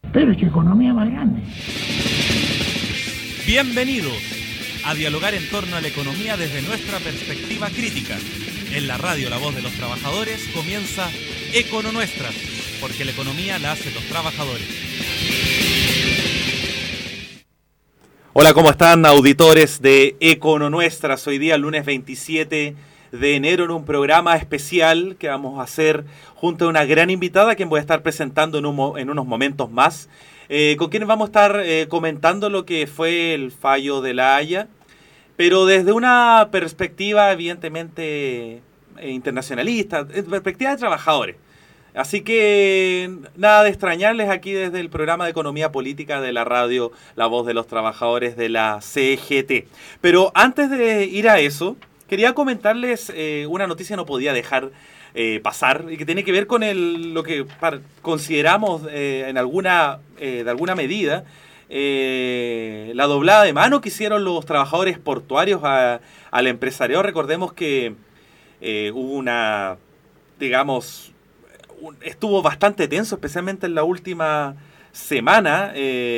Pero es economía más grande. Bienvenidos a dialogar en torno a la economía desde nuestra perspectiva crítica. En la radio La Voz de los Trabajadores comienza Econo Nuestras, porque la economía la hacen los trabajadores. Hola, ¿cómo están, auditores de Econo Nuestras? Hoy día, lunes 27 de enero, en un programa especial que vamos a hacer junto a una gran invitada, quien voy a estar presentando en unos momentos más, con quienes vamos a estar comentando lo que fue el fallo de La Haya, pero desde una perspectiva evidentemente internacionalista, perspectiva de trabajadores. Así que nada de extrañarles aquí desde el programa de Economía Política de la radio La Voz de los Trabajadores de la CGT. Pero antes de ir a eso, quería comentarles una noticia que no podía dejar pasar y que tiene que ver con lo que consideramos de alguna medida la doblada de mano que hicieron los trabajadores portuarios al empresariado. Recordemos que hubo estuvo bastante tenso, especialmente en la última semana,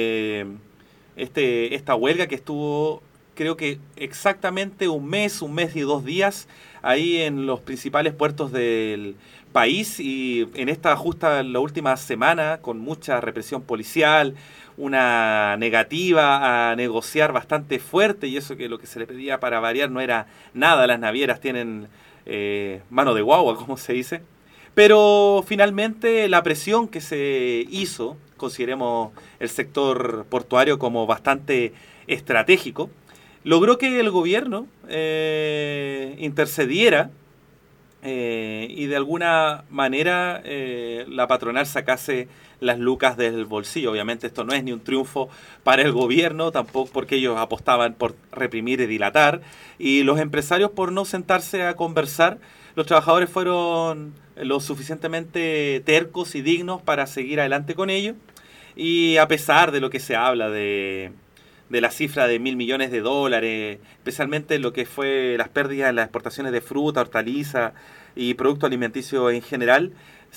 esta huelga que estuvo, creo que exactamente un mes y 2 días ahí en los principales puertos del país, y en la última semana, con mucha represión policial, una negativa a negociar bastante fuerte, y eso que lo que se le pedía para variar no era nada. Las navieras tienen mano de guagua, como se dice. Pero finalmente la presión que se hizo, consideremos el sector portuario como bastante estratégico, logró que el gobierno intercediera y de alguna manera la patronal sacase las lucas del bolsillo. Obviamente esto no es ni un triunfo para el gobierno, tampoco, porque ellos apostaban por reprimir y dilatar, y los empresarios por no sentarse a conversar. Los trabajadores fueron lo suficientemente tercos y dignos para seguir adelante con ello, y a pesar de lo que se habla de la cifra de $1.000 millones, especialmente lo que fue las pérdidas en las exportaciones de fruta, hortaliza y productos alimenticios en general,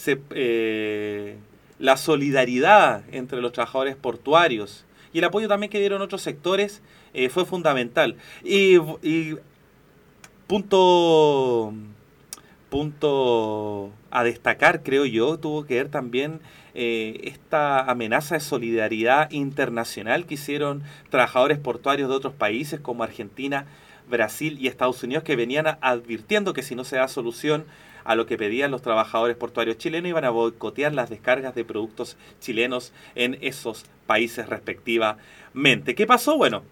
la solidaridad entre los trabajadores portuarios y el apoyo también que dieron otros sectores fue fundamental. Y punto a destacar, creo yo, tuvo que ver también esta amenaza de solidaridad internacional que hicieron trabajadores portuarios de otros países como Argentina, Brasil y Estados Unidos, que venían advirtiendo que si no se da solución a lo que pedían los trabajadores portuarios chilenos, iban a boicotear las descargas de productos chilenos en esos países respectivamente. ¿Qué pasó? Bueno,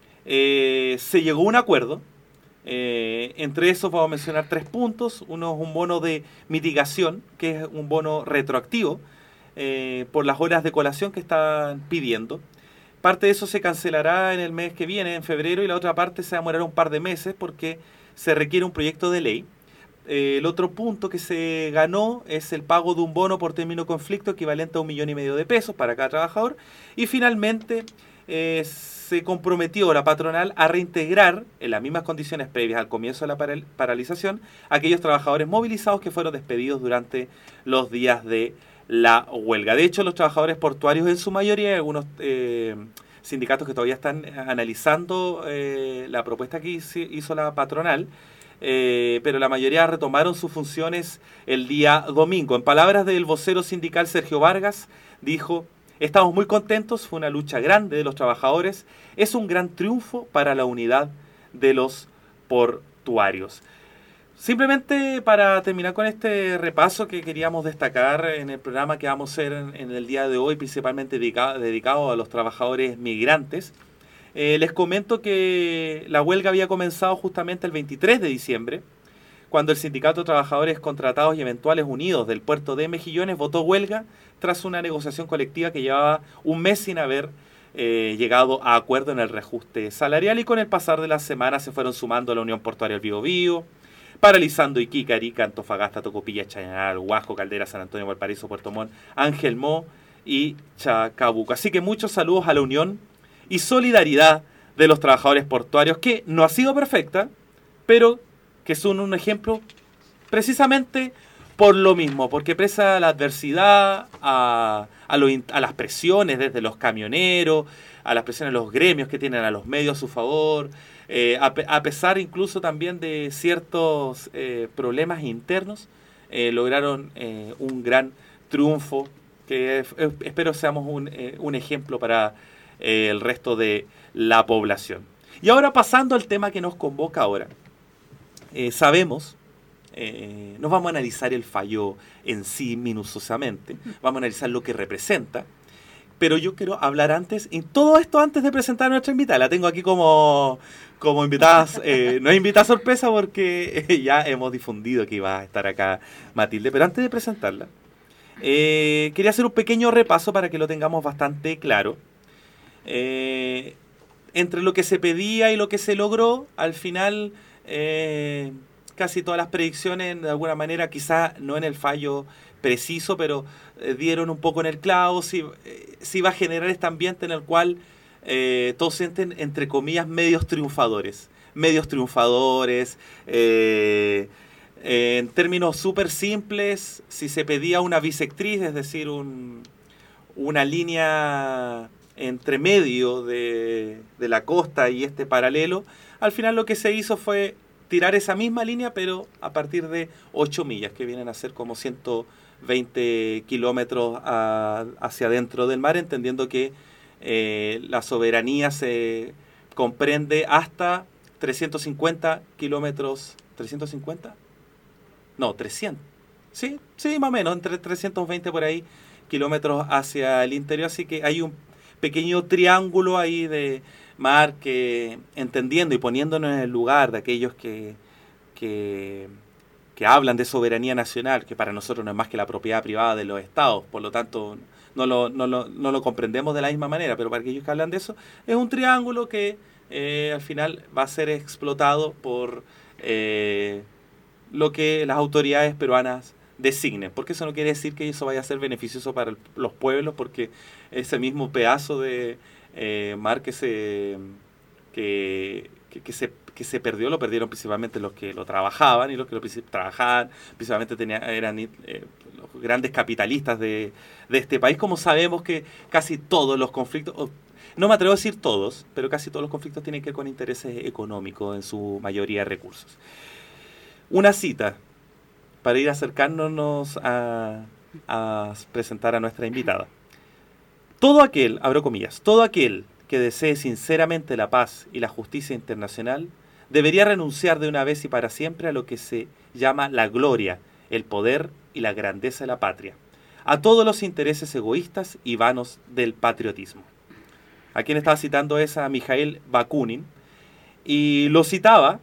se llegó a un acuerdo. Entre esos vamos a mencionar 3 puntos. Uno es un bono de mitigación, que es un bono retroactivo por las horas de colación que están pidiendo. Parte de eso se cancelará en el mes que viene, en febrero, y la otra parte se demorará un par de meses porque se requiere un proyecto de ley. El otro punto que se ganó es el pago de un bono por término de conflicto equivalente a $1,5 millones de pesos para cada trabajador. Y finalmente se comprometió la patronal a reintegrar en las mismas condiciones previas al comienzo de la paralización a aquellos trabajadores movilizados que fueron despedidos durante los días de la huelga. De hecho, los trabajadores portuarios en su mayoría, hay algunos sindicatos que todavía están analizando la propuesta que hizo la patronal, pero la mayoría retomaron sus funciones el día domingo. En palabras del vocero sindical Sergio Vargas, dijo: "Estamos muy contentos, fue una lucha grande de los trabajadores, es un gran triunfo para la unidad de los portuarios". Simplemente para terminar con este repaso que queríamos destacar en el programa que vamos a hacer en el día de hoy, principalmente dedicado a los trabajadores migrantes, les comento que la huelga había comenzado justamente el 23 de diciembre, cuando el Sindicato de Trabajadores Contratados y Eventuales Unidos del puerto de Mejillones votó huelga tras una negociación colectiva que llevaba un mes sin haber llegado a acuerdo en el reajuste salarial, y con el pasar de las semanas se fueron sumando a la Unión Portuaria del Biobío, paralizando Iquique, Arica, Antofagasta, Tocopilla, Chañaral, Huasco, Caldera, San Antonio, Valparaíso, Puerto Montt, Ángel Mo y Chacabuco. Así que muchos saludos a la unión y solidaridad de los trabajadores portuarios, que no ha sido perfecta, pero que son un ejemplo precisamente Por lo mismo, porque presa a la adversidad, a las presiones desde los camioneros, a las presiones de los gremios que tienen a los medios a su favor, a pesar incluso también de ciertos problemas internos, lograron un gran triunfo que espero seamos un ejemplo para el resto de la población. Y ahora pasando al tema que nos convoca ahora, sabemos, no vamos a analizar el fallo en sí minuciosamente, vamos a analizar lo que representa, pero yo quiero hablar antes, y todo esto antes de presentar a nuestra invitada. La tengo aquí como invitada, no es invitada sorpresa porque ya hemos difundido que iba a estar acá Matilde, pero antes de presentarla, quería hacer un pequeño repaso para que lo tengamos bastante claro. Entre lo que se pedía y lo que se logró, al final casi todas las predicciones, de alguna manera, quizá no en el fallo preciso, pero dieron un poco en el clavo. Si va a generar este ambiente en el cual todos sienten, entre comillas, medios triunfadores. En términos súper simples, si se pedía una bisectriz, es decir, una línea entre medio de la costa y este paralelo, al final lo que se hizo fue tirar esa misma línea, pero a partir de 8 millas, que vienen a ser como 120 kilómetros hacia adentro del mar, entendiendo que la soberanía se comprende hasta 350 kilómetros. ¿350? No, 300. Sí, más o menos, entre 320 por ahí kilómetros hacia el interior, así que hay un pequeño triángulo ahí de mar que, entendiendo y poniéndonos en el lugar de aquellos que hablan de soberanía nacional, que para nosotros no es más que la propiedad privada de los estados, por lo tanto no lo comprendemos de la misma manera, pero para aquellos que hablan de eso, es un triángulo que al final va a ser explotado por lo que las autoridades peruanas designen, porque eso no quiere decir que eso vaya a ser beneficioso para los pueblos, porque ese mismo pedazo de mar que se perdió, lo perdieron principalmente los que lo trabajaban, y los que lo trabajaban principalmente eran los grandes capitalistas de este país, como sabemos que casi todos los conflictos, no me atrevo a decir todos, pero casi todos los conflictos tienen que ver con intereses económicos, en su mayoría de recursos. Una cita para ir acercándonos a presentar a nuestra invitada. Todo aquel, abro comillas, todo aquel que desee sinceramente la paz y la justicia internacional debería renunciar de una vez y para siempre a lo que se llama la gloria, el poder y la grandeza de la patria, a todos los intereses egoístas y vanos del patriotismo. A quien estaba citando es a Mikhail Bakunin, y lo citaba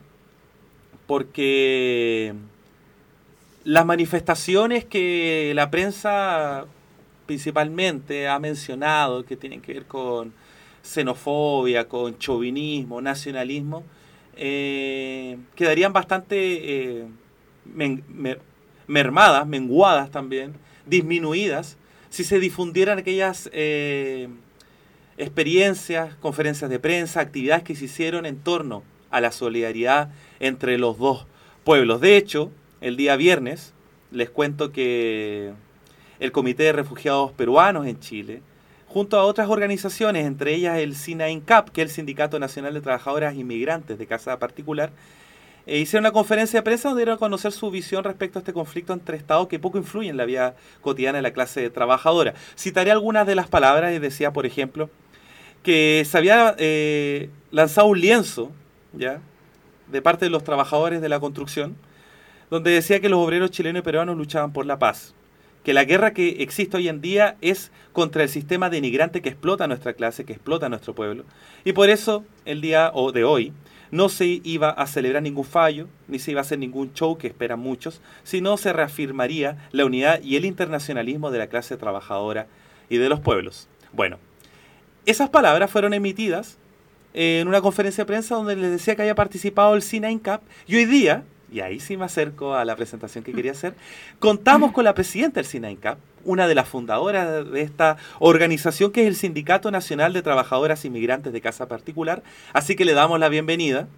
porque las manifestaciones que la prensa principalmente ha mencionado, que tienen que ver con xenofobia, con chauvinismo, nacionalismo, quedarían bastante mermadas, menguadas también, disminuidas, si se difundieran aquellas experiencias, conferencias de prensa, actividades que se hicieron en torno a la solidaridad entre los dos pueblos. De hecho, el día viernes les cuento que el Comité de Refugiados Peruanos en Chile, junto a otras organizaciones, entre ellas el SINAINCAP, que es el Sindicato Nacional de Trabajadoras Inmigrantes de Casa Particular, hicieron una conferencia de prensa donde dieron a conocer su visión respecto a este conflicto entre estados que poco influye en la vida cotidiana de la clase trabajadora. Citaré algunas de las palabras y decía, por ejemplo, que se había lanzado un lienzo, ¿ya?, de parte de los trabajadores de la construcción, donde decía que los obreros chilenos y peruanos luchaban por la paz, que la guerra que existe hoy en día es contra el sistema denigrante que explota a nuestra clase, que explota a nuestro pueblo, y por eso el día de hoy no se iba a celebrar ningún fallo, ni se iba a hacer ningún show que esperan muchos, sino se reafirmaría la unidad y el internacionalismo de la clase trabajadora y de los pueblos. Bueno, esas palabras fueron emitidas en una conferencia de prensa donde les decía que había participado el SINAINCAP, y hoy día, y ahí sí me acerco a la presentación que quería hacer, contamos con la presidenta del SINAINCAP, una de las fundadoras de esta organización, que es el Sindicato Nacional de Trabajadoras Inmigrantes de Casa Particular, así que le damos la bienvenida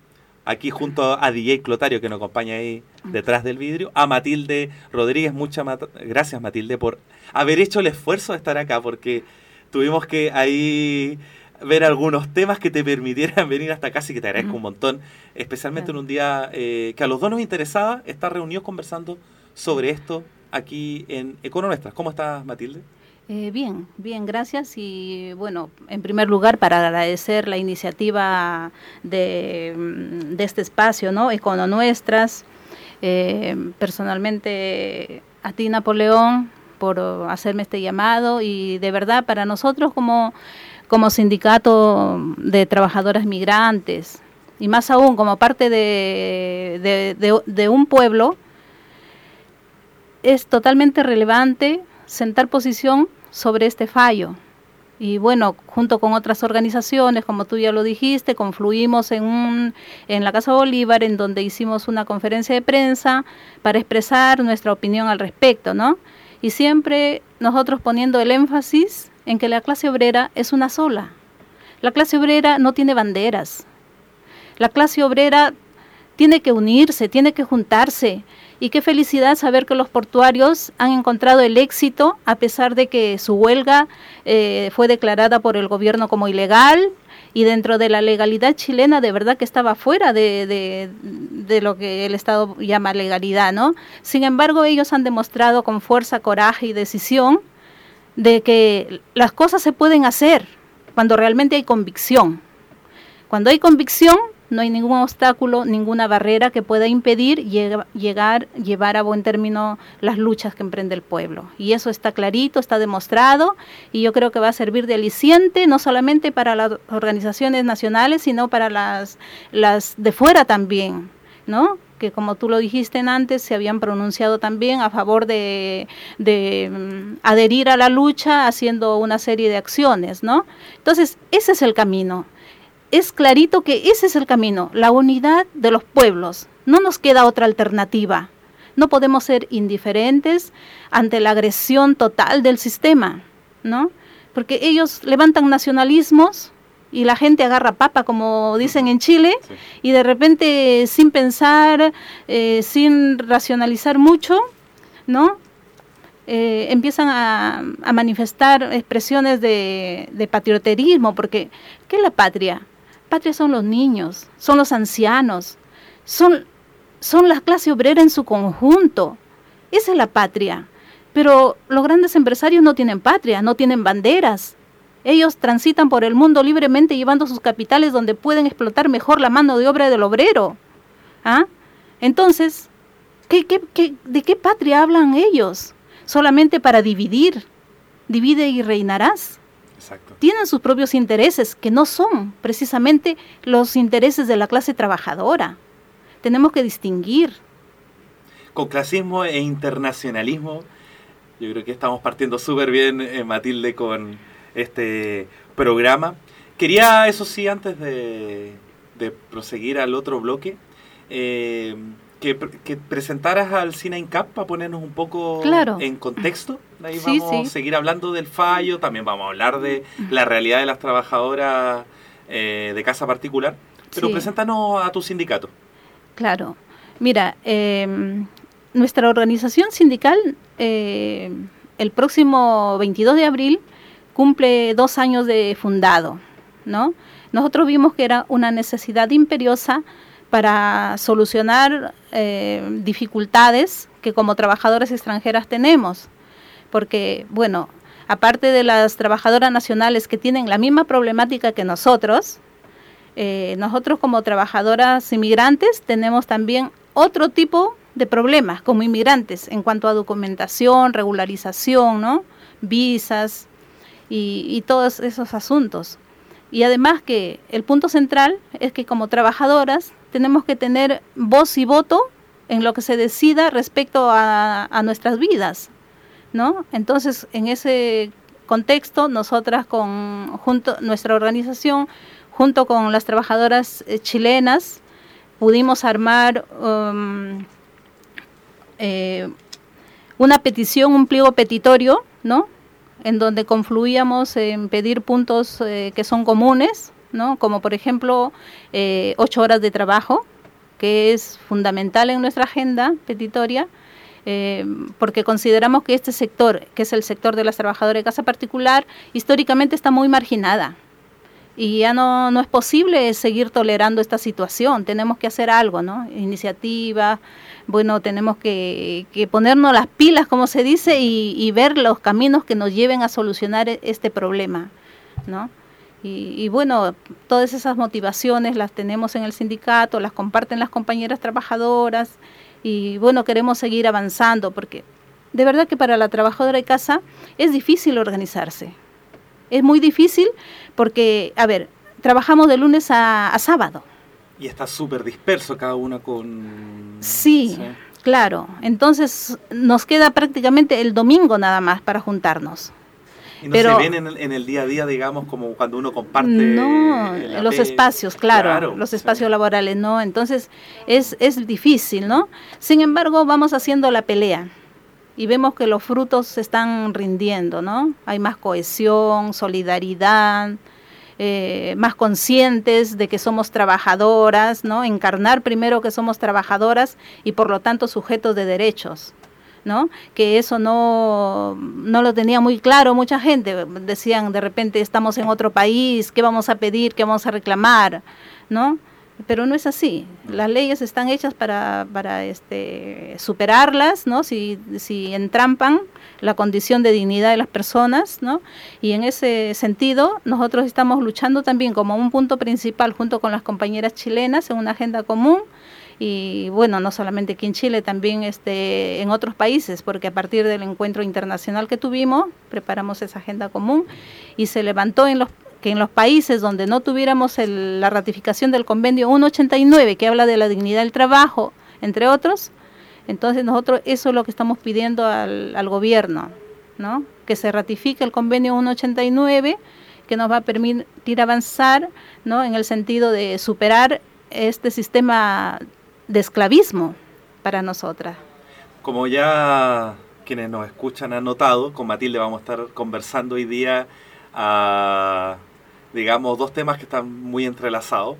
aquí junto a DJ Clotario, que nos acompaña ahí detrás del vidrio, a Matilde Rodríguez. Gracias, Matilde, por haber hecho el esfuerzo de estar acá, porque tuvimos que ahí ver algunos temas que te permitieran venir hasta acá, así que te agradezco un montón, especialmente en un día que a los dos nos interesaba estar reunidos conversando sobre esto aquí en Econonuestras. ¿Cómo estás, Matilde? Bien, gracias. Y bueno, en primer lugar, para agradecer la iniciativa de este espacio, ¿no? Econonuestras, personalmente a ti, Napoleón, por hacerme este llamado, y de verdad para nosotros como sindicato de trabajadoras migrantes, y más aún como parte de un pueblo, es totalmente relevante sentar posición sobre este fallo. Y bueno, junto con otras organizaciones, como tú ya lo dijiste, confluimos en la Casa Bolívar, en donde hicimos una conferencia de prensa para expresar nuestra opinión al respecto, ¿no? Y siempre nosotros poniendo el énfasis en que la clase obrera es una sola. La clase obrera no tiene banderas. La clase obrera tiene que unirse, tiene que juntarse. Y qué felicidad saber que los portuarios han encontrado el éxito, a pesar de que su huelga fue declarada por el gobierno como ilegal, y dentro de la legalidad chilena de verdad que estaba fuera de lo que el Estado llama legalidad, ¿no? Sin embargo, ellos han demostrado con fuerza, coraje y decisión de que las cosas se pueden hacer cuando realmente hay convicción. Cuando hay convicción, no hay ningún obstáculo, ninguna barrera que pueda impedir llevar a buen término las luchas que emprende el pueblo. Y eso está clarito, está demostrado, y yo creo que va a servir de aliciente no solamente para las organizaciones nacionales, sino para las de fuera también, ¿no? Que como tú lo dijiste antes, se habían pronunciado también a favor de adherir a la lucha haciendo una serie de acciones, ¿no? Entonces, ese es el camino. Es clarito que ese es el camino, la unidad de los pueblos. No nos queda otra alternativa. No podemos ser indiferentes ante la agresión total del sistema, ¿no? Porque ellos levantan nacionalismos y la gente agarra papa, como dicen en Chile, sí. Y de repente, sin pensar, sin racionalizar mucho, ¿no? Empiezan a manifestar expresiones de patrioterismo, porque ¿qué es la patria? Patria son los niños, son los ancianos, son la clase obrera en su conjunto. Esa es la patria. Pero los grandes empresarios no tienen patria, no tienen banderas. Ellos transitan por el mundo libremente llevando sus capitales donde pueden explotar mejor la mano de obra del obrero. ¿Ah? Entonces, ¿de qué patria hablan ellos? Solamente para dividir. Divide y reinarás. Exacto. Tienen sus propios intereses, que no son precisamente los intereses de la clase trabajadora. Tenemos que distinguir. Con clasismo e internacionalismo, yo creo que estamos partiendo súper bien, Matilde, con este programa. Quería, eso sí, antes de proseguir al otro bloque, que presentaras al SINAINCAP para ponernos un poco en contexto. Ahí vamos a seguir hablando del fallo, también vamos a hablar de la realidad de las trabajadoras de casa particular, pero preséntanos a tu sindicato. Claro, mira, nuestra organización sindical el próximo 22 de abril cumple 2 años de fundado, ¿no? Nosotros vimos que era una necesidad imperiosa para solucionar dificultades que como trabajadoras extranjeras tenemos, porque, bueno, aparte de las trabajadoras nacionales que tienen la misma problemática que nosotros como trabajadoras inmigrantes tenemos también otro tipo de problemas como inmigrantes en cuanto a documentación, regularización, ¿no? Visas y todos esos asuntos. Y además que el punto central es que como trabajadoras tenemos que tener voz y voto en lo que se decida respecto a nuestras vidas, ¿no? Entonces, en ese contexto, nosotras nuestra organización, junto con las trabajadoras chilenas, pudimos armar una petición, un pliego petitorio, ¿no? En donde confluíamos en pedir puntos que son comunes ¿no? Como por ejemplo 8 horas de trabajo, que es fundamental en nuestra agenda petitoria, porque consideramos que este sector, que es el sector de las trabajadoras de casa particular, históricamente está muy marginada. Y ya no es posible seguir tolerando esta situación, tenemos que hacer algo, ¿no? Iniciativa, bueno, tenemos que ponernos las pilas, como se dice, y ver los caminos que nos lleven a solucionar este problema, ¿no? Y bueno, todas esas motivaciones las tenemos en el sindicato, las comparten las compañeras trabajadoras, y bueno, queremos seguir avanzando, porque de verdad que para la trabajadora de casa es difícil organizarse. Es muy difícil porque, a ver, trabajamos de lunes a sábado. Y está súper disperso cada uno con... Sí, claro. Entonces nos queda prácticamente el domingo nada más para juntarnos. Y no se ven en el día a día, digamos, como cuando uno comparte... No, los espacios, claro, los espacios laborales, ¿no? Entonces es difícil, ¿no? Sin embargo, vamos haciendo la pelea. Y vemos que los frutos se están rindiendo, ¿no? Hay más cohesión, solidaridad, más conscientes de que somos trabajadoras, ¿no? Encarnar primero que somos trabajadoras y por lo tanto sujetos de derechos, ¿no? Que eso no lo tenía muy claro mucha gente. Decían de repente estamos en otro país, ¿qué vamos a pedir? ¿Qué vamos a reclamar? ¿No? Pero no es así. Las leyes están hechas para superarlas, ¿no? Si entrampan la condición de dignidad de las personas, ¿no? Y en ese sentido nosotros estamos luchando también como un punto principal junto con las compañeras chilenas en una agenda común. Y bueno, no solamente aquí en Chile, también en otros países, porque a partir del encuentro internacional que tuvimos, preparamos esa agenda común y se levantó que en los países donde no tuviéramos la ratificación del convenio 189, que habla de la dignidad del trabajo, entre otros, entonces nosotros eso es lo que estamos pidiendo al gobierno, ¿no? Que se ratifique el convenio 189, que nos va a permitir avanzar, ¿no? En el sentido de superar este sistema de esclavismo para nosotras. Como ya quienes nos escuchan han notado, con Matilde vamos a estar conversando hoy día digamos, dos temas que están muy entrelazados.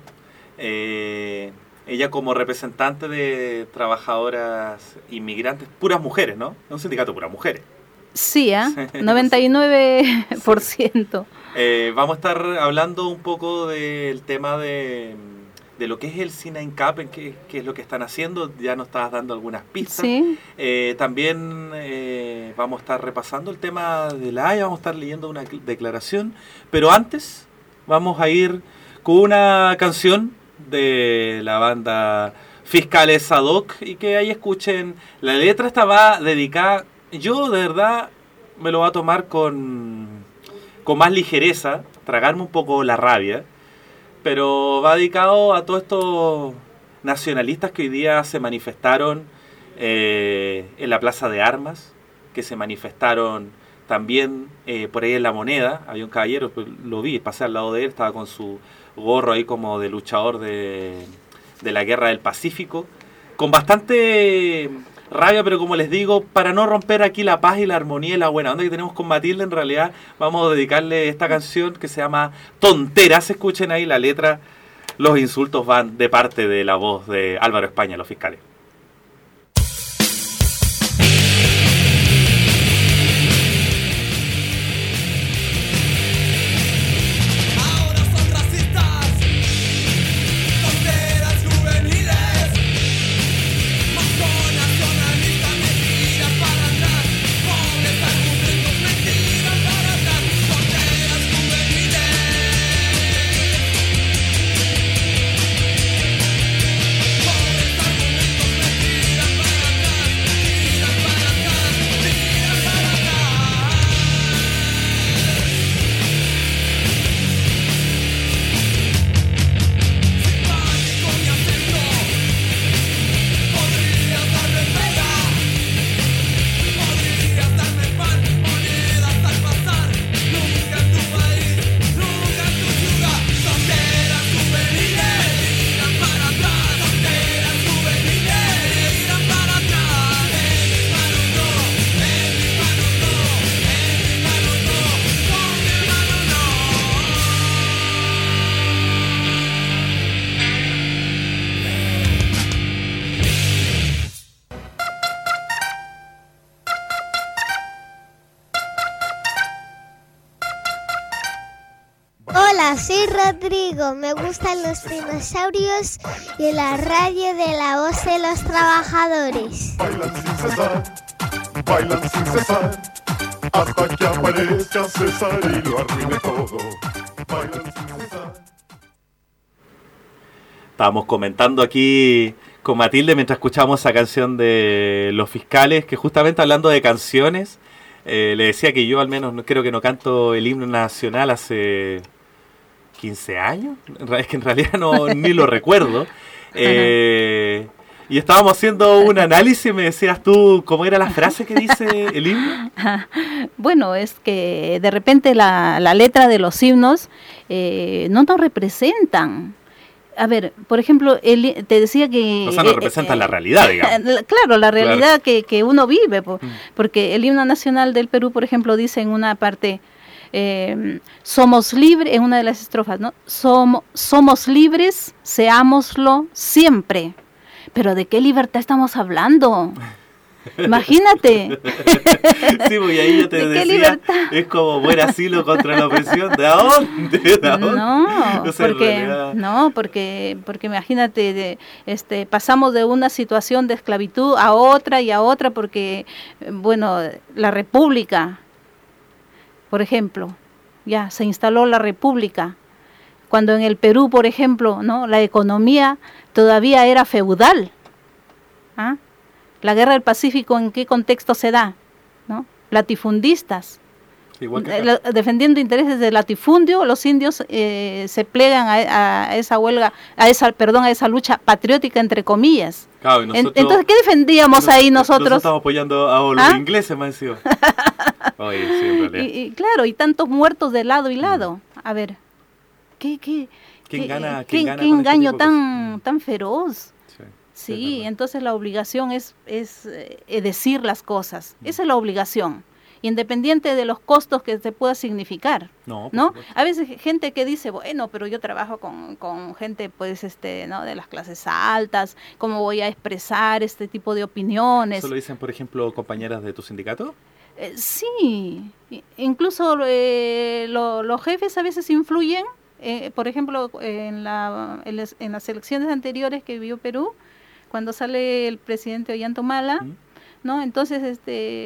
Ella como representante de trabajadoras inmigrantes, puras mujeres, ¿no? Es un sindicato de puras mujeres. Sí, 99%. Vamos a estar hablando un poco del tema de lo que es el SINAINCAP, en qué es lo que están haciendo. Ya nos estabas dando algunas pistas. Sí. También vamos a estar repasando el tema de la Haya, vamos a estar leyendo una declaración, pero antes vamos a ir con una canción de la banda Fiscales Ad Hoc y que ahí escuchen. La letra esta va dedicada, yo de verdad me lo voy a tomar con más ligereza, tragarme un poco la rabia, pero va dedicado a todos estos nacionalistas que hoy día se manifestaron en la Plaza de Armas, que se manifestaron también por ahí en La Moneda. Había un caballero, lo vi, pasé al lado de él, estaba con su gorro ahí como de luchador de la Guerra del Pacífico, con bastante rabia, pero como les digo, para no romper aquí la paz y la armonía y la buena onda que tenemos con Matilde, en realidad vamos a dedicarle esta canción que se llama Tonteras. Escuchen ahí la letra, los insultos van de parte de la voz de Álvaro España, Los Fiscales. Pobres argumentos Hola, soy Rodrigo. Me gustan los dinosaurios y la radio de la voz de los trabajadores. Bailan sin cesar, hasta que aparezca César y lo arruine todo. Bailan sin cesar. Estábamos comentando aquí con Matilde mientras escuchamos esa canción de Los Fiscales, que justamente hablando de canciones, le decía que yo al menos creo que no canto el himno nacional hace 15 años. Es que en realidad ni lo recuerdo. Y estábamos haciendo un análisis y me decías tú cómo era la frase que dice el himno. Bueno, es que de repente la letra de los himnos no nos representan. A ver, por ejemplo, te decía que... O sea, no representan la realidad, digamos. Claro, la realidad que uno vive. Porque el himno nacional del Perú, por ejemplo, dice en una parte... somos libres, en una de las estrofas, ¿no? Somos libres, seámoslo siempre. Pero ¿de qué libertad estamos hablando? Imagínate. Sí, porque ahí yo te decía, es como buen asilo contra la opresión. ¿De dónde? Porque imagínate, pasamos de una situación de esclavitud a otra y a otra porque, bueno, la República, por ejemplo, ya se instaló la República. Cuando en el Perú, por ejemplo, ¿no? La economía todavía era feudal. ¿Ah? La guerra del Pacífico, ¿en qué contexto se da? ¿No? Latifundistas. Igual que defendiendo intereses de latifundio, los indios se plegan a esa huelga, a esa lucha patriótica, entre comillas. Claro, entonces, ¿qué defendíamos ahí nosotros? Nosotros estamos apoyando a los ingleses, me decía. Oye, sí, en realidad. Y claro, y tantos muertos de lado y lado. A ver, ¿qué engaño tan feroz? Sí, entonces la obligación es decir las cosas. Esa es la obligación, independiente de los costos que se pueda significar, ¿no? A veces gente que dice, bueno, pero yo trabajo con gente, pues, ¿no? De las clases altas, ¿cómo voy a expresar este tipo de opiniones? ¿Eso lo dicen, por ejemplo, compañeras de tu sindicato? Sí, incluso los jefes a veces influyen, por ejemplo, en las elecciones anteriores que vivió Perú, cuando sale el presidente Ollanta-Humala, ¿no? Entonces,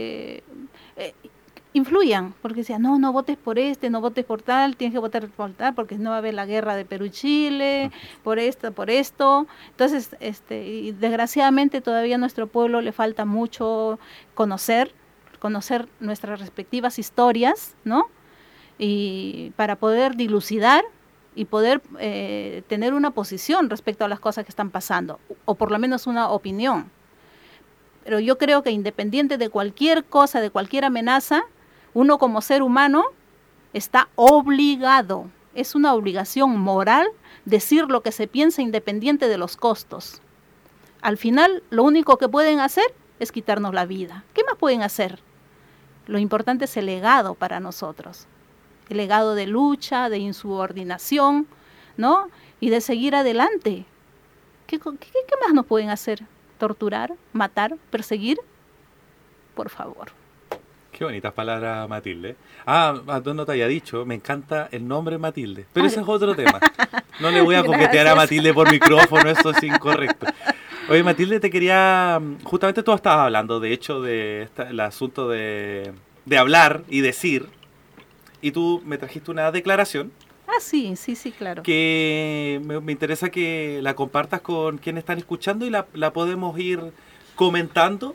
influyan, porque decían, no votes por no votes por tal, tienes que votar por tal, porque no va a haber la guerra de Perú y Chile, por esto. Entonces, y desgraciadamente todavía a nuestro pueblo le falta mucho conocer nuestras respectivas historias, ¿no? Y para poder dilucidar y poder tener una posición respecto a las cosas que están pasando, o por lo menos una opinión. Pero yo creo que independiente de cualquier cosa, de cualquier amenaza, uno como ser humano está obligado, es una obligación moral decir lo que se piensa independiente de los costos. Al final, lo único que pueden hacer es quitarnos la vida. ¿Qué más pueden hacer? Lo importante es el legado para nosotros. El legado de lucha, de insubordinación, ¿no? Y de seguir adelante. ¿Qué más nos pueden hacer? ¿Torturar? ¿Matar? ¿Perseguir? Por favor. Qué bonitas palabras, Matilde. Tú no te había dicho, me encanta el nombre Matilde, pero ese es otro tema. No le voy a coquetear a Matilde por micrófono, eso es incorrecto. Oye, Matilde, te quería... Justamente tú estabas hablando, de hecho, el asunto de hablar y decir, y tú me trajiste una declaración. Sí, claro. Que me interesa que la compartas con quienes están escuchando y la podemos ir comentando.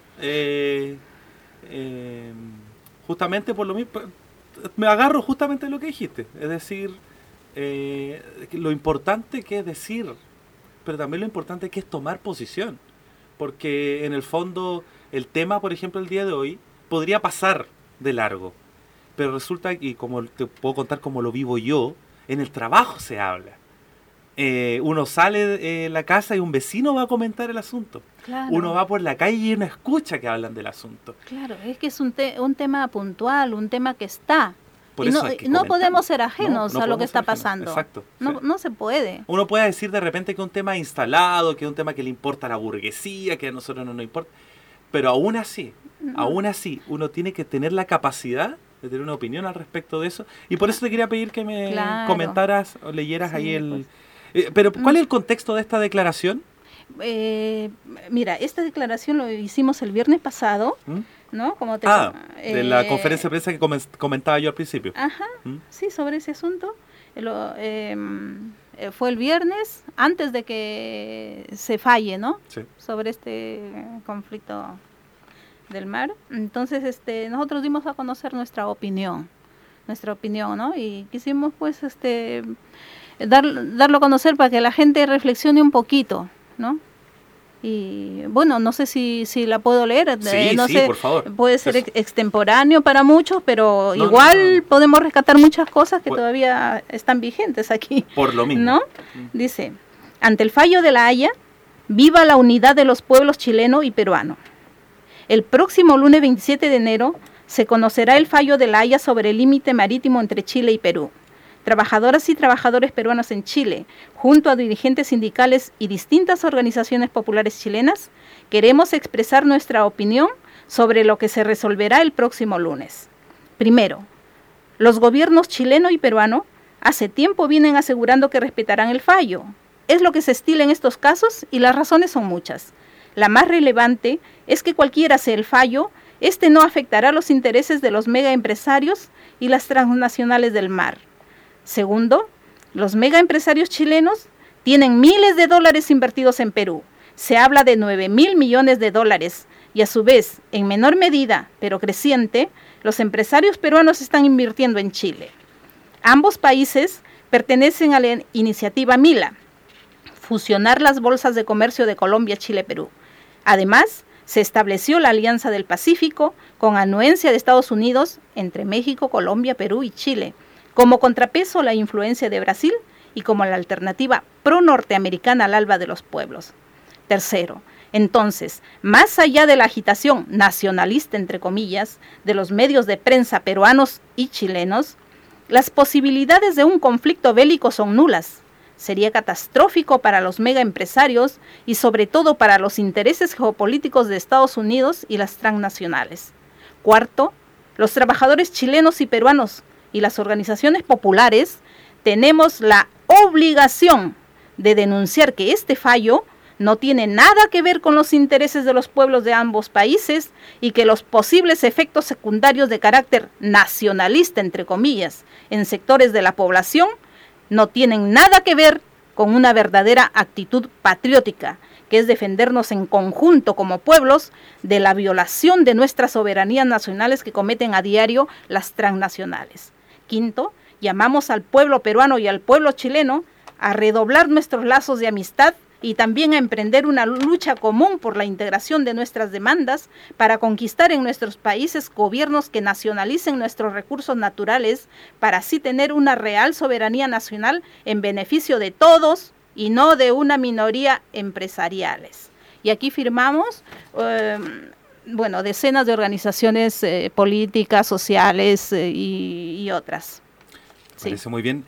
Justamente por lo mismo, me agarro justamente de lo que dijiste. Es decir, lo importante que es decir, pero también lo importante que es tomar posición. Porque en el fondo, el tema, por ejemplo, el día de hoy, podría pasar de largo. Pero resulta, y como te puedo contar cómo lo vivo yo, en el trabajo se habla. Uno sale de la casa y un vecino va a comentar el asunto. Claro. Uno va por la calle y uno escucha que hablan del asunto. Claro, es que es un tema puntual, un tema que está. Por eso hay que no podemos ser ajenos no a lo que está ajenos. pasando. Exacto. No se puede. Uno puede decir de repente que es un tema instalado, que es un tema que le importa a la burguesía, que a nosotros no nos importa. Pero aún así, uno tiene que tener la capacidad de tener una opinión al respecto de eso. Y por eso te quería pedir que me comentaras o leyeras Sí, ahí el... pues. Pero, ¿cuál es el contexto de esta declaración? Mira, esta declaración lo hicimos el viernes pasado, ¿no? Como de la conferencia de prensa que comentaba yo al principio. Ajá, sí, sobre ese asunto. Fue el viernes, antes de que se falle, ¿no? Sí. Sobre este conflicto del mar. Entonces, nosotros dimos a conocer nuestra opinión, ¿no? Y quisimos, pues, darlo a conocer para que la gente reflexione un poquito, ¿no? Y bueno, no sé si la puedo leer, no sé, por favor. Puede ser extemporáneo para muchos, pero igual podemos rescatar muchas cosas que todavía están vigentes aquí. Por lo mismo. ¿No? Dice, ante el fallo de La Haya, viva la unidad de los pueblos chileno y peruano. El próximo lunes 27 de enero se conocerá el fallo de La Haya sobre el límite marítimo entre Chile y Perú. Trabajadoras y trabajadores peruanos en Chile, junto a dirigentes sindicales y distintas organizaciones populares chilenas, queremos expresar nuestra opinión sobre lo que se resolverá el próximo lunes. Primero, los gobiernos chileno y peruano hace tiempo vienen asegurando que respetarán el fallo. Es lo que se estila en estos casos y las razones son muchas. La más relevante es que cualquiera sea el fallo, no afectará los intereses de los megaempresarios y las transnacionales del mar. Segundo, los megaempresarios chilenos tienen miles de dólares invertidos en Perú. Se habla de 9.000 millones de dólares y a su vez, en menor medida, pero creciente, los empresarios peruanos están invirtiendo en Chile. Ambos países pertenecen a la iniciativa MILA, fusionar las bolsas de comercio de Colombia, Chile, Perú. Además, se estableció la Alianza del Pacífico con anuencia de Estados Unidos entre México, Colombia, Perú y Chile, como contrapeso a la influencia de Brasil y como la alternativa pro-norteamericana al alba de los pueblos. Tercero, entonces, más allá de la agitación nacionalista, entre comillas, de los medios de prensa peruanos y chilenos, las posibilidades de un conflicto bélico son nulas. Sería catastrófico para los megaempresarios y sobre todo para los intereses geopolíticos de Estados Unidos y las transnacionales. Cuarto, los trabajadores chilenos y peruanos y las organizaciones populares tenemos la obligación de denunciar que este fallo no tiene nada que ver con los intereses de los pueblos de ambos países y que los posibles efectos secundarios de carácter nacionalista, entre comillas, en sectores de la población no tienen nada que ver con una verdadera actitud patriótica, que es defendernos en conjunto como pueblos de la violación de nuestras soberanías nacionales que cometen a diario las transnacionales. Quinto, llamamos al pueblo peruano y al pueblo chileno a redoblar nuestros lazos de amistad y también a emprender una lucha común por la integración de nuestras demandas para conquistar en nuestros países gobiernos que nacionalicen nuestros recursos naturales para así tener una real soberanía nacional en beneficio de todos y no de una minoría empresariales. Y aquí firmamos decenas de organizaciones políticas, sociales y otras. Sí. Parece muy bien.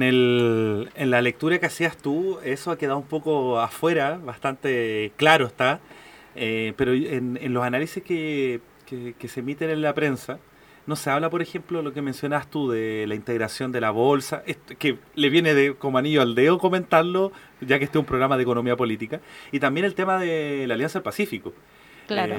En la lectura que hacías tú, eso ha quedado un poco afuera, bastante claro está, pero en los análisis que se emiten en la prensa, no se habla, por ejemplo, lo que mencionas tú de la integración de la bolsa, que le viene como anillo al dedo comentarlo, ya que este es un programa de economía política, y también el tema de la Alianza del Pacífico. Claro.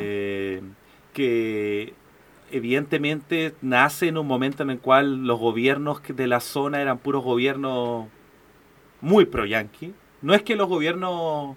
Que evidentemente nace en un momento en el cual los gobiernos de la zona eran puros gobiernos muy pro-yanqui. No es que los gobiernos...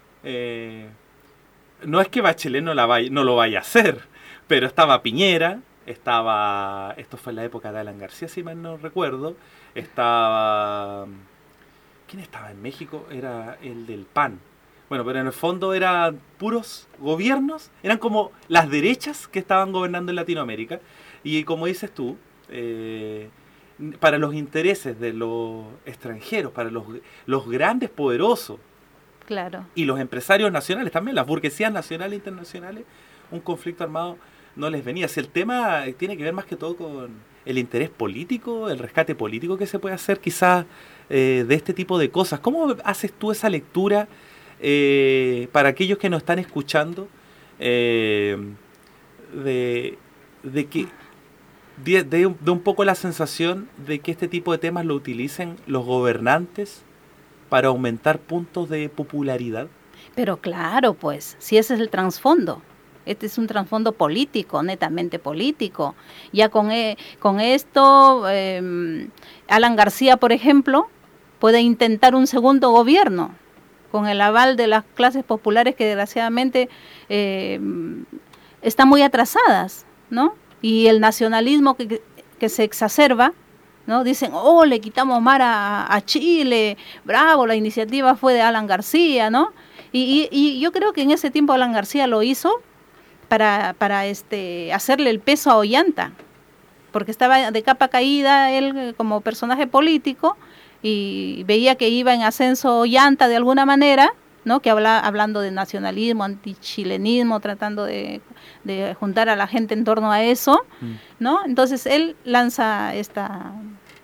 no es que Bachelet no lo vaya a hacer, pero estaba Piñera, esto fue en la época de Alan García, si mal no recuerdo, estaba... ¿Quién estaba en México? Era el del PAN. Bueno, pero en el fondo eran puros gobiernos, eran como las derechas que estaban gobernando en Latinoamérica. Y como dices tú, para los intereses de los extranjeros, para los grandes poderosos, claro, y los empresarios nacionales también, las burguesías nacionales e internacionales, un conflicto armado no les venía. Si el tema tiene que ver más que todo con el interés político, el rescate político que se puede hacer quizás de este tipo de cosas. ¿Cómo haces tú esa lectura para aquellos que nos están escuchando de que de un poco la sensación de que este tipo de temas lo utilicen los gobernantes para aumentar puntos de popularidad. Pero claro, pues, si ese es el trasfondo. Este es un trasfondo político, netamente político. Ya con esto, Alan García, por ejemplo, puede intentar un segundo gobierno con el aval de las clases populares que desgraciadamente están muy atrasadas, ¿no? Y el nacionalismo que se exacerba, ¿no? Dicen, oh, le quitamos mar a Chile, bravo, la iniciativa fue de Alan García, ¿no? Y yo creo que en ese tiempo Alan García lo hizo para hacerle el peso a Ollanta, porque estaba de capa caída él como personaje político y veía que iba en ascenso Ollanta de alguna manera, ¿no? Que hablando de nacionalismo, antichilenismo, tratando de juntar a la gente en torno a eso, ¿no? Entonces él lanza esta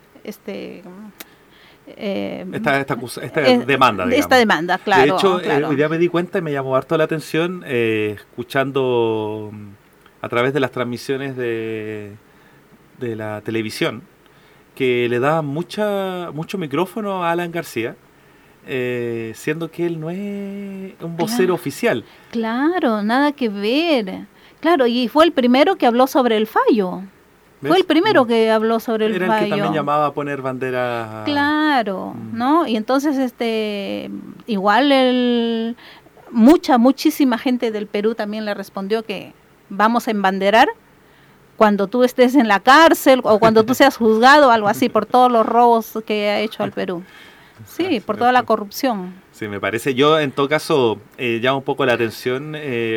demanda, digamos. Esta demanda, claro. De hecho, claro. hoy día me di cuenta y me llamó harto la atención escuchando a través de las transmisiones de la televisión que le daban mucho micrófono a Alan García, siendo que él no es un vocero oficial. Claro, nada que ver. Claro, y fue el primero que habló sobre el fallo. ¿Ves? Fue el primero que habló sobre el fallo. Era el que también llamaba a poner bandera. Claro, ¿no? Y entonces, igual muchísima gente del Perú también le respondió que vamos a embanderar cuando tú estés en la cárcel o cuando tú seas juzgado, algo así, por todos los robos que ha hecho al Perú. Sí, por toda la corrupción. Sí, me parece. Yo, en todo caso, llama un poco la atención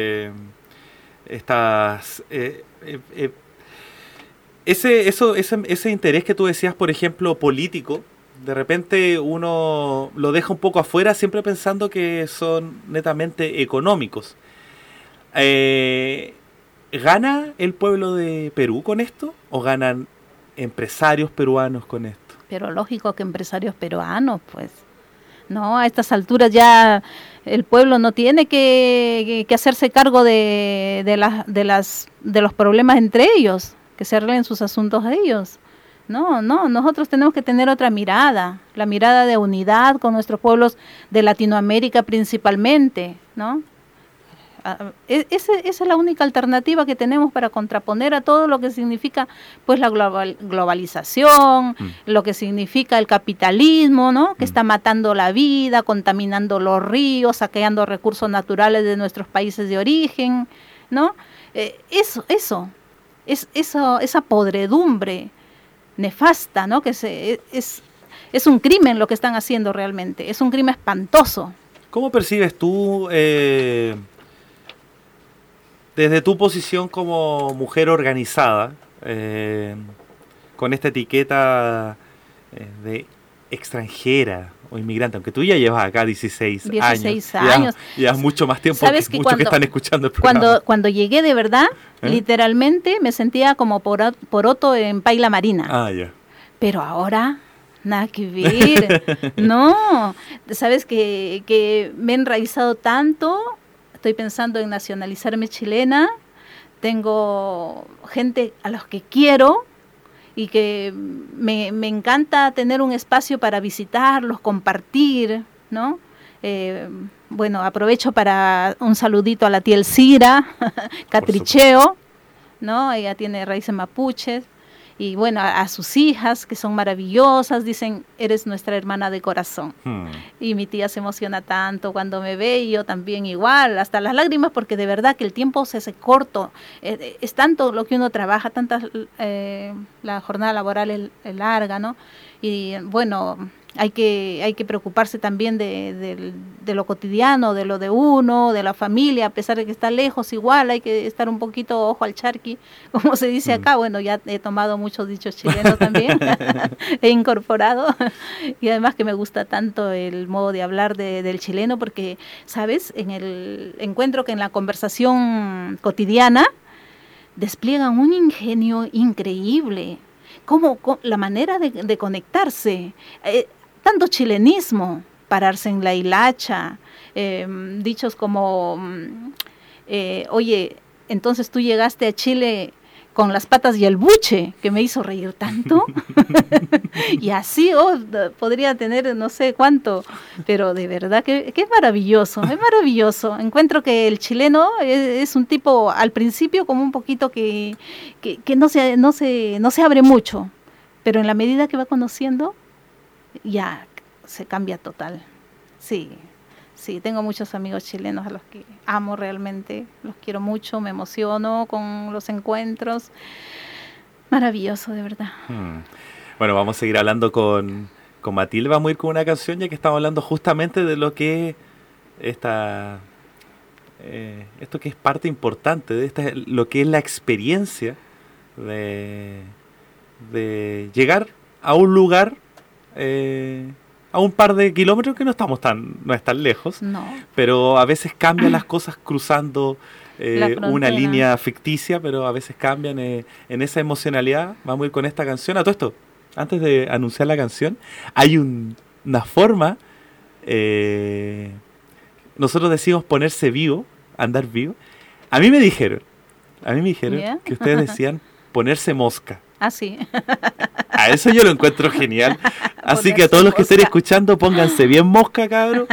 ese interés que tú decías, por ejemplo, político. De repente uno lo deja un poco afuera, siempre pensando que son netamente económicos. ¿Gana el pueblo de Perú con esto o ganan empresarios peruanos con esto? Pero lógico que empresarios peruanos, pues. No, a estas alturas ya el pueblo no tiene que hacerse cargo de los problemas entre ellos, que se arreglen sus asuntos ellos. No, nosotros tenemos que tener otra mirada, la mirada de unidad con nuestros pueblos de Latinoamérica principalmente, ¿no? Esa es la única alternativa que tenemos para contraponer a todo lo que significa pues la globalización, lo que significa el capitalismo, ¿no? Que está matando la vida, contaminando los ríos, saqueando recursos naturales de nuestros países de origen, ¿no? Esa podredumbre nefasta, ¿no? Que es un crimen lo que están haciendo realmente, es un crimen espantoso. ¿Cómo percibes tú desde tu posición como mujer organizada, con esta etiqueta de extranjera o inmigrante, aunque tú ya llevas acá 16 años. Llevas mucho más tiempo que muchos que están escuchando el programa. Cuando llegué de verdad, literalmente me sentía como poroto en paila marina. Ah, ya. Pero ahora, nada que ver. No, sabes que me he enraizado tanto. Estoy pensando en nacionalizarme chilena, tengo gente a los que quiero y que me encanta tener un espacio para visitarlos, compartir, ¿no? Bueno, aprovecho para un saludito a la tía Elcira, Catricheo, ¿no? Ella tiene raíces mapuches. Y bueno, a sus hijas, que son maravillosas, dicen, eres nuestra hermana de corazón. Y mi tía se emociona tanto cuando me ve, y yo también igual, hasta las lágrimas, porque de verdad que el tiempo se hace corto. Es tanto lo que uno trabaja, la jornada laboral es larga, ¿no? Y bueno, hay que preocuparse también de lo cotidiano, de lo de uno, de la familia, a pesar de que está lejos, igual hay que estar un poquito ojo al charqui, como se dice acá. Bueno, ya he tomado muchos dichos chilenos también, he incorporado, y además que me gusta tanto el modo de hablar del chileno, porque, ¿sabes? Encuentro que en la conversación cotidiana despliegan un ingenio increíble, como la manera de conectarse, tanto chilenismo, pararse en la hilacha, dichos como, oye, entonces tú llegaste a Chile con las patas y el buche, que me hizo reír tanto. Y así podría tener no sé cuánto, pero de verdad que es maravilloso, es maravilloso. Encuentro que el chileno es un tipo al principio como un poquito que no se abre mucho, pero en la medida que va conociendo ya se cambia total. Sí, tengo muchos amigos chilenos a los que amo realmente, los quiero mucho, me emociono con los encuentros. Maravilloso, de verdad. Bueno, vamos a seguir hablando con Matilde. Vamos a ir con una canción, ya que estamos hablando justamente de lo que esto que es parte importante de lo que es la experiencia de llegar a un lugar, a un par de kilómetros, que no es tan lejos, no, pero a veces cambian las cosas cruzando una línea ficticia, pero a veces cambian en esa emocionalidad. Vamos a ir con esta canción. A todo esto, antes de anunciar la canción, hay una forma, nosotros decimos ponerse vivo, andar vivo. A mí me dijeron ¿Yeah? que ustedes decían ponerse mosca. Ah, sí. A eso yo lo encuentro genial. Así que a todos los que estén escuchando, pónganse bien mosca, cabros.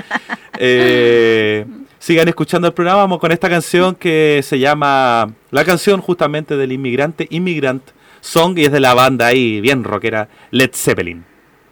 Sigan escuchando el programa. Vamos con esta canción que se llama, la canción justamente del inmigrante, Immigrant Song, y es de la banda ahí bien rockera Led Zeppelin.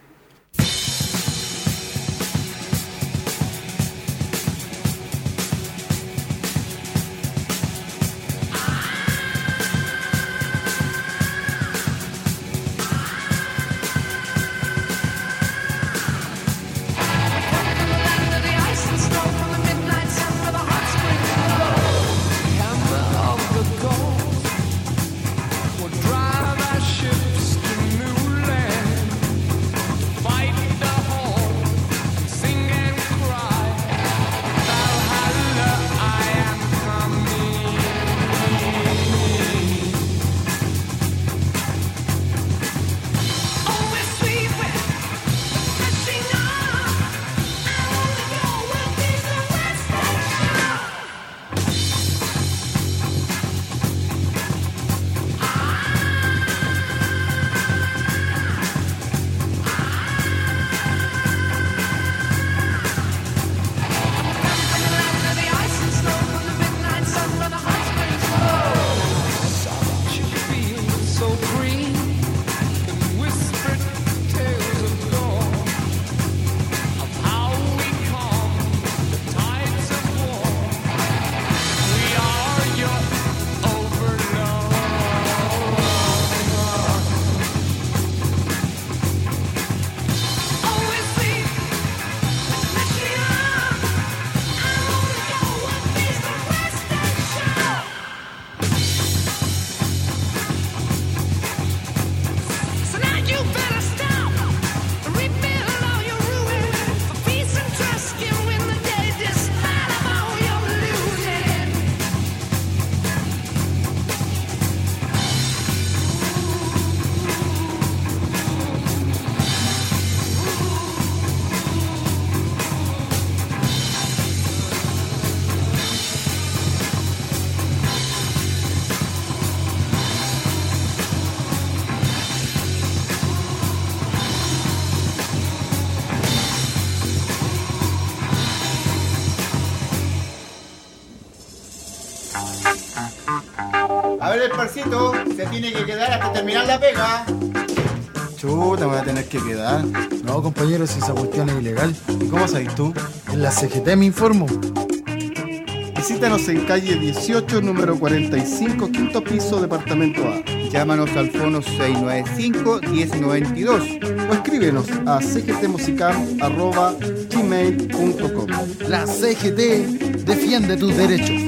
A ver, el parcito, se tiene que quedar hasta terminar la pega. Chuta, me voy a tener que quedar. No, compañero, si esa cuestión es ilegal. ¿Y cómo sabes tú? En la CGT me informo. Visítanos en calle 18, número 45, quinto piso, departamento A. Llámanos al fono 695-1092 o escríbenos a cgtmusical@gmail.com. La CGT defiende tus derechos.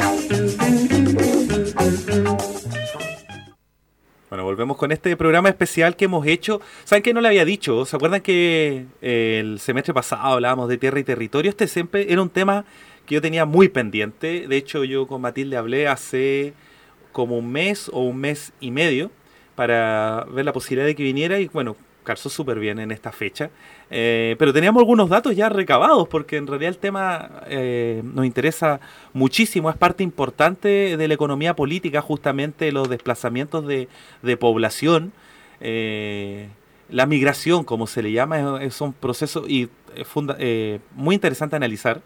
Bueno, volvemos con este programa especial que hemos hecho. ¿Saben qué no le había dicho? ¿Se acuerdan que el semestre pasado hablábamos de tierra y territorio? Este siempre era un tema que yo tenía muy pendiente. De hecho, yo con Matilde hablé hace como un mes o un mes y medio para ver la posibilidad de que viniera. Y bueno, calzó súper bien en esta fecha. Pero teníamos algunos datos ya recabados, porque en realidad el tema nos interesa muchísimo, es parte importante de la economía política, justamente los desplazamientos de población. La migración, como se le llama, es un proceso muy interesante analizar,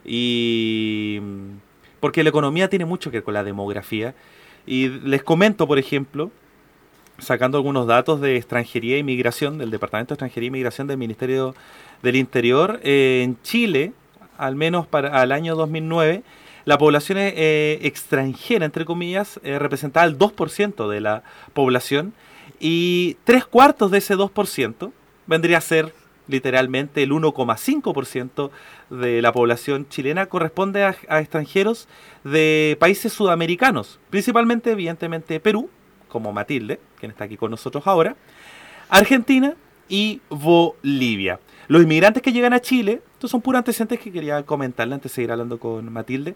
y porque la economía tiene mucho que ver con la demografía. Y les comento, por ejemplo, sacando algunos datos de extranjería e inmigración, del Departamento de Extranjería e Inmigración del Ministerio del Interior, en Chile, al menos para el año 2009, la población extranjera, entre comillas, representaba el 2% de la población, y 3/4 de ese 2% vendría a ser literalmente el 1,5% de la población chilena, corresponde a extranjeros de países sudamericanos, principalmente, evidentemente, Perú, como Matilde, quien está aquí con nosotros ahora, Argentina y Bolivia. Los inmigrantes que llegan a Chile, estos son puros antecedentes que quería comentarle antes de seguir hablando con Matilde,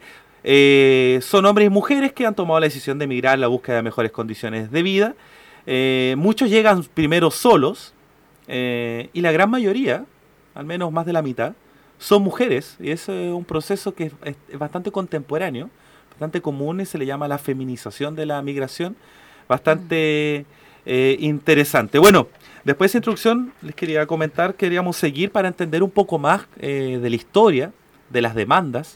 son hombres y mujeres que han tomado la decisión de emigrar en la búsqueda de mejores condiciones de vida. Muchos llegan primero solos, y la gran mayoría, al menos más de la mitad, son mujeres, y es un proceso que es bastante contemporáneo, bastante común, y se le llama la feminización de la migración, bastante interesante. Bueno, después de esa introducción les quería comentar, queríamos seguir para entender un poco más de la historia, de las demandas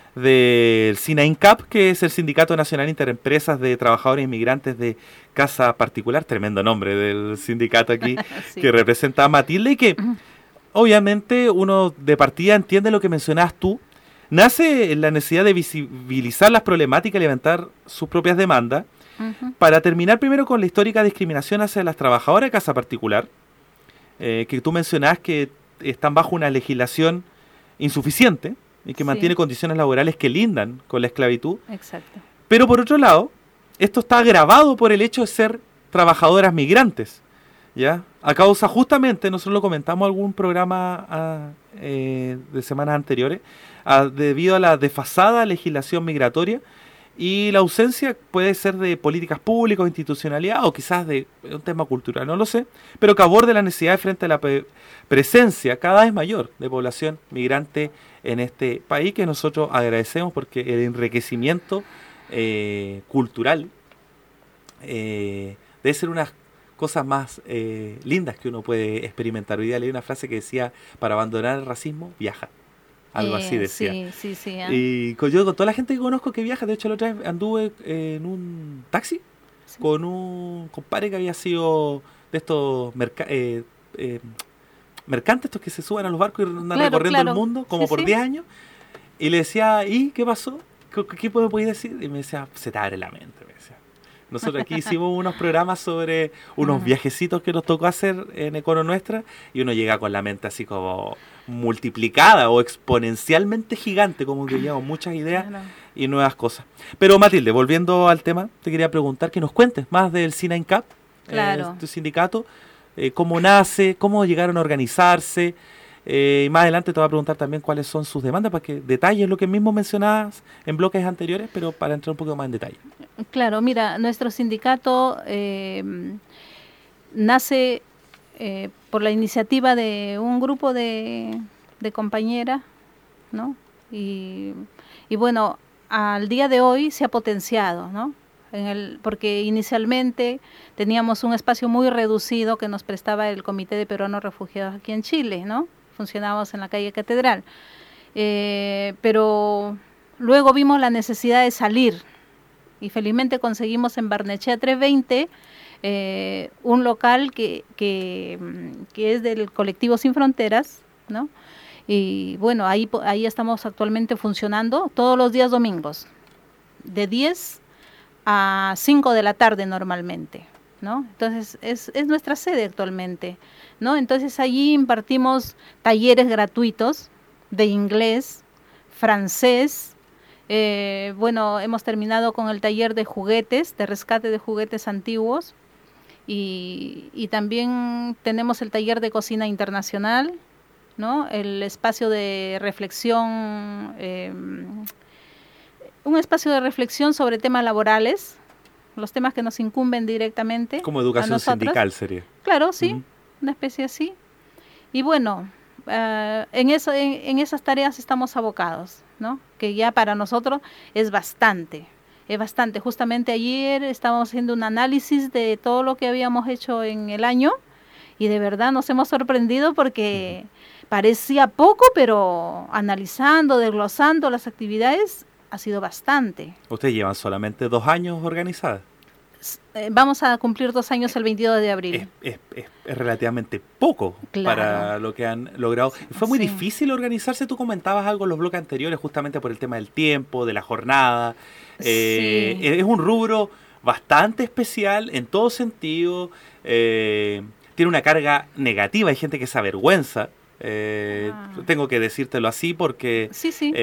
del SINAINCAP, que es el Sindicato Nacional Interempresas de Trabajadores Inmigrantes de Casa Particular, tremendo nombre del sindicato aquí, sí, que representa a Matilde, y que obviamente uno de partida entiende lo que mencionabas tú, nace en la necesidad de visibilizar las problemáticas y levantar sus propias demandas, para terminar primero con la histórica discriminación hacia las trabajadoras de casa particular, que tú mencionabas que están bajo una legislación insuficiente y que mantiene condiciones laborales que lindan con la esclavitud. Exacto. Pero por otro lado, esto está agravado por el hecho de ser trabajadoras migrantes, ¿ya? A causa, justamente, nosotros lo comentamos en algún programa de semanas anteriores, debido a la desfasada legislación migratoria y la ausencia puede ser de políticas públicas o institucionalidad, o quizás de un tema cultural, no lo sé, pero que aborde la necesidad frente a la presencia cada vez mayor de población migrante en este país, que nosotros agradecemos porque el enriquecimiento cultural debe ser unas cosas más lindas que uno puede experimentar. Hoy día leí una frase que decía: para abandonar el racismo, viaja. Algo así decía. Sí. Y yo con toda la gente que conozco que viaja, de hecho la otra vez anduve en un taxi con un compadre que había sido de estos mercantes, estos que se suben a los barcos y andan recorriendo el mundo como por 10 años, y le decía: ¿y qué pasó? ¿Qué me podéis decir? Y me decía: se te abre la mente, me decía. Nosotros aquí hicimos unos programas sobre unos viajecitos que nos tocó hacer en Econo Nuestra, y uno llega con la mente así como multiplicada o exponencialmente gigante, como que llevamos muchas ideas y nuevas cosas. Pero Matilde, volviendo al tema, te quería preguntar que nos cuentes más del SINAINCAP, tu sindicato, cómo nace, cómo llegaron a organizarse, y más adelante te voy a preguntar también cuáles son sus demandas, para que detalles lo que mismo mencionabas en bloques anteriores, pero para entrar un poco más en detalle. Claro, mira, nuestro sindicato nace por la iniciativa de un grupo de compañeras, ¿no? Y bueno, al día de hoy se ha potenciado, ¿no? Porque inicialmente teníamos un espacio muy reducido que nos prestaba el Comité de Peruanos Refugiados aquí en Chile, ¿no? Funcionábamos en la calle Catedral. Pero luego vimos la necesidad de salir, y felizmente conseguimos en Barnechea 320 un local que es del colectivo Sin Fronteras, ¿no? Y bueno, ahí estamos actualmente funcionando todos los días domingos, de 10 a 5 de la tarde normalmente, ¿no? Entonces es nuestra sede actualmente, ¿no? Entonces allí impartimos talleres gratuitos de inglés, francés. Bueno, hemos terminado con el taller de juguetes, de rescate de juguetes antiguos, y también tenemos el taller de cocina internacional, ¿no? El espacio de reflexión, un espacio de reflexión sobre temas laborales, los temas que nos incumben directamente. Como educación sindical sería. Claro, sí. una especie así. Y bueno, en esas tareas estamos abocados, ¿no? Que ya para nosotros es bastante. Justamente ayer estábamos haciendo un análisis de todo lo que habíamos hecho en el año y de verdad nos hemos sorprendido porque parecía poco, pero analizando, desglosando las actividades, ha sido bastante. Ustedes llevan solamente 2 años organizadas. Vamos a cumplir 2 años el 22 de abril. Es relativamente poco, claro, para lo que han logrado. Fue muy difícil organizarse. Tú comentabas algo en los bloques anteriores justamente por el tema del tiempo, de la jornada. Es un rubro bastante especial en todo sentido. Tiene una carga negativa. Hay gente que se avergüenza. Tengo que decírtelo así porque...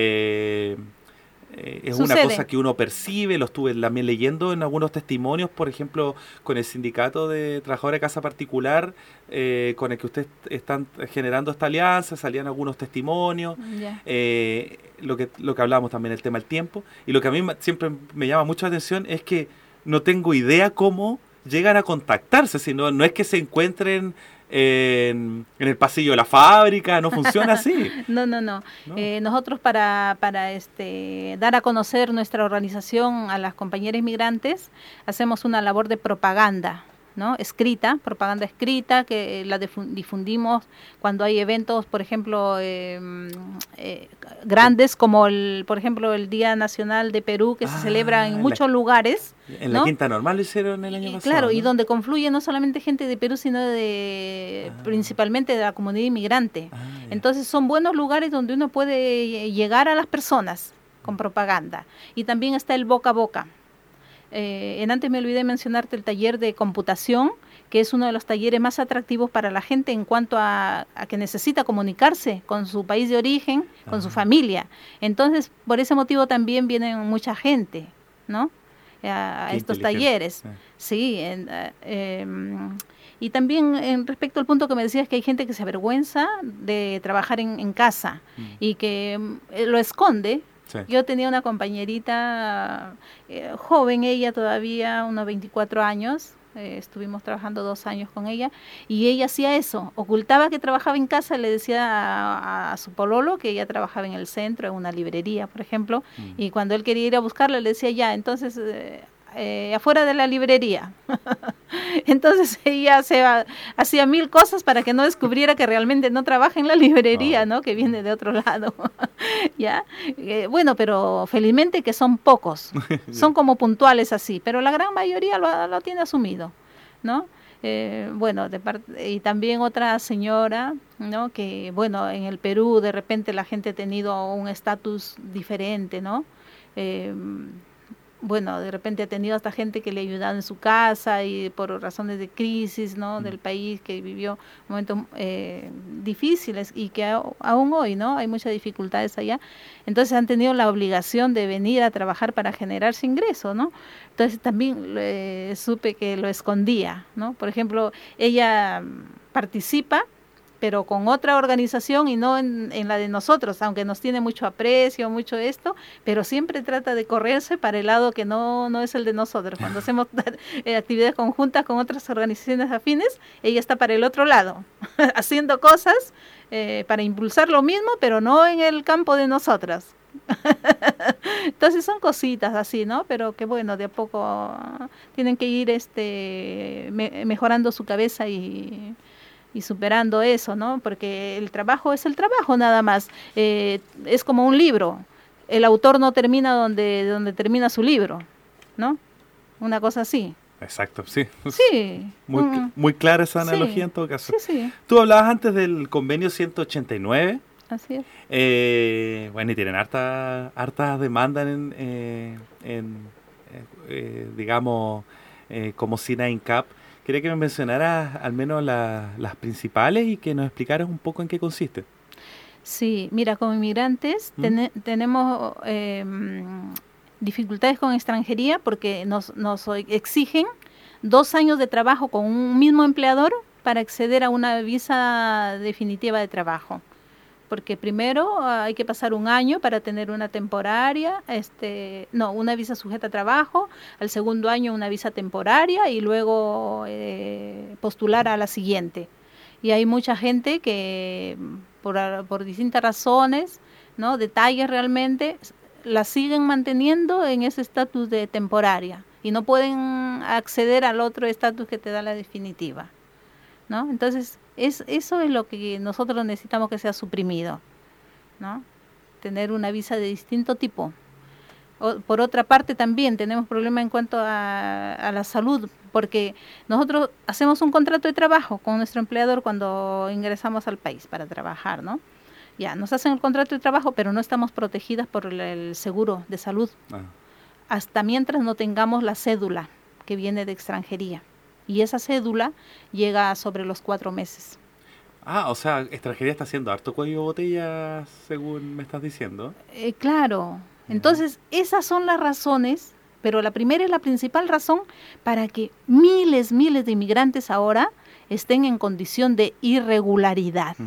es Sucede. Una cosa que uno percibe, lo estuve también leyendo en algunos testimonios, por ejemplo, con el sindicato de trabajadores de casa particular, con el que ustedes están generando esta alianza, salían algunos testimonios, lo que hablábamos también, el tema del tiempo, y lo que a mí siempre me llama mucho la atención es que no tengo idea cómo llegan a contactarse, sino no es que se encuentren en el pasillo de la fábrica, no funciona así. No. Nosotros para dar a conocer nuestra organización a las compañeras migrantes, hacemos una labor de propaganda, ¿no? Propaganda escrita, que la difundimos cuando hay eventos, por ejemplo, grandes, como por ejemplo el Día Nacional de Perú, que se celebra en muchos lugares. En la Quinta Normal lo hicieron el año pasado. Claro, ¿no? Y donde confluye no solamente gente de Perú, sino principalmente de la comunidad inmigrante. Entonces son buenos lugares donde uno puede llegar a las personas con propaganda. Y también está el boca a boca. Antes me olvidé mencionarte el taller de computación, que es uno de los talleres más atractivos para la gente en cuanto a que necesita comunicarse con su país de origen, con su familia. Entonces, por ese motivo también viene mucha gente, ¿no? A estos talleres. Sí. Y también respecto al punto que me decías, que hay gente que se avergüenza de trabajar en casa y que lo esconde. Sí. Yo tenía una compañerita joven, ella todavía, unos 24 años, estuvimos trabajando 2 años con ella, y ella hacía eso, ocultaba que trabajaba en casa, le decía a su pololo que ella trabajaba en el centro, en una librería, por ejemplo, y cuando él quería ir a buscarla, le decía ya, entonces... afuera de la librería. Entonces ella hacía 1000 cosas para que no descubriera que realmente no trabaja en la librería, ¿no? Que viene de otro lado. ¿Ya? Bueno, pero felizmente que son pocos, son como puntuales así, pero la gran mayoría lo tiene asumido, ¿no? Y también otra señora, ¿no? Que bueno, en el Perú de repente la gente ha tenido un estatus diferente, ¿no? De repente ha tenido hasta gente que le ha ayudado en su casa y por razones de crisis, ¿no? Del país, que vivió momentos difíciles y que aún hoy, ¿no? Hay muchas dificultades allá. Entonces han tenido la obligación de venir a trabajar para generarse ingreso, ¿no? Entonces también supe que lo escondía, ¿no? Por ejemplo, ella participa, pero con otra organización y no en la de nosotros, aunque nos tiene mucho aprecio, mucho esto, pero siempre trata de correrse para el lado que no es el de nosotros. Cuando hacemos actividades conjuntas con otras organizaciones afines, ella está para el otro lado, haciendo cosas para impulsar lo mismo, pero no en el campo de nosotras. Entonces son cositas así, ¿no? Pero que bueno, de a poco tienen que ir mejorando su cabeza y superando eso, ¿no? Porque el trabajo es el trabajo nada más. Es como un libro. El autor no termina donde termina su libro, ¿no? Una cosa así. Exacto, sí. Sí. Muy clara esa analogía en todo caso. Sí. Tú hablabas antes del convenio 189. Así es. Y tienen harta demanda digamos, como SINAINCAP. Quería que me mencionaras al menos las principales y que nos explicaras un poco en qué consiste. Sí, mira, como inmigrantes tenemos dificultades con extranjería porque nos exigen 2 años de trabajo con un mismo empleador para acceder a una visa definitiva de trabajo. Porque primero hay que pasar 1 año para tener una temporaria, una visa sujeta a trabajo, al segundo año una visa temporaria y luego postular a la siguiente. Y hay mucha gente que por distintas razones, ¿no? Detalles realmente, la siguen manteniendo en ese estatus de temporaria y no pueden acceder al otro estatus que te da la definitiva, ¿no? Entonces, eso es lo que nosotros necesitamos que sea suprimido, ¿no? Tener una visa de distinto tipo. Por otra parte, también tenemos problemas en cuanto a la salud, porque nosotros hacemos un contrato de trabajo con nuestro empleador cuando ingresamos al país para trabajar, ¿no? Ya, nos hacen el contrato de trabajo, pero no estamos protegidas por el seguro de salud, hasta mientras no tengamos la cédula que viene de extranjería. Y esa cédula llega sobre los 4 meses. O sea, extranjería está haciendo harto cuello de botella, según me estás diciendo. Claro. Entonces, esas son las razones, pero la primera es la principal razón para que miles de inmigrantes ahora estén en condición de irregularidad.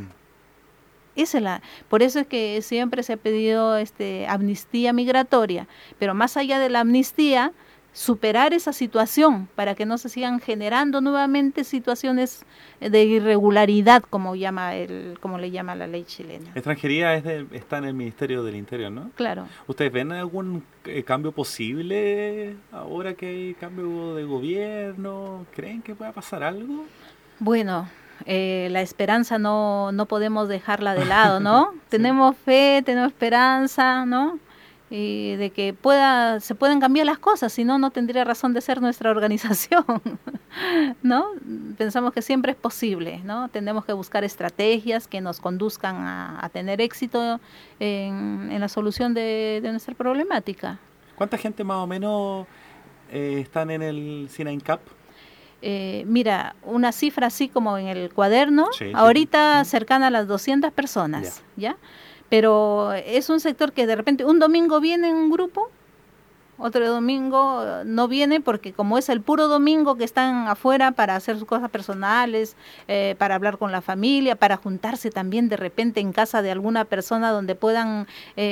Por eso es que siempre se ha pedido amnistía migratoria, pero más allá de la amnistía, superar esa situación para que no se sigan generando nuevamente situaciones de irregularidad, como le llama la ley chilena. Extranjería está en el Ministerio del Interior, ¿no? Claro. ¿Ustedes ven algún cambio posible ahora que hay cambio de gobierno? ¿Creen que pueda pasar algo? Bueno, la esperanza no podemos dejarla de lado, ¿no? Sí. Tenemos fe, tenemos esperanza, ¿no? Y de que se pueden cambiar las cosas, si no, no tendría razón de ser nuestra organización, ¿no? Pensamos que siempre es posible, ¿no? Tenemos que buscar estrategias que nos conduzcan a tener éxito en la solución de nuestra problemática. ¿Cuánta gente más o menos están en el SINAINCAP? Mira, una cifra así como en el cuaderno, ahorita cercana a las 200 personas, ¿ya? Pero es un sector que de repente un domingo viene un grupo, otro domingo no viene, porque como es el puro domingo que están afuera para hacer sus cosas personales, para hablar con la familia, para juntarse también de repente en casa de alguna persona donde puedan,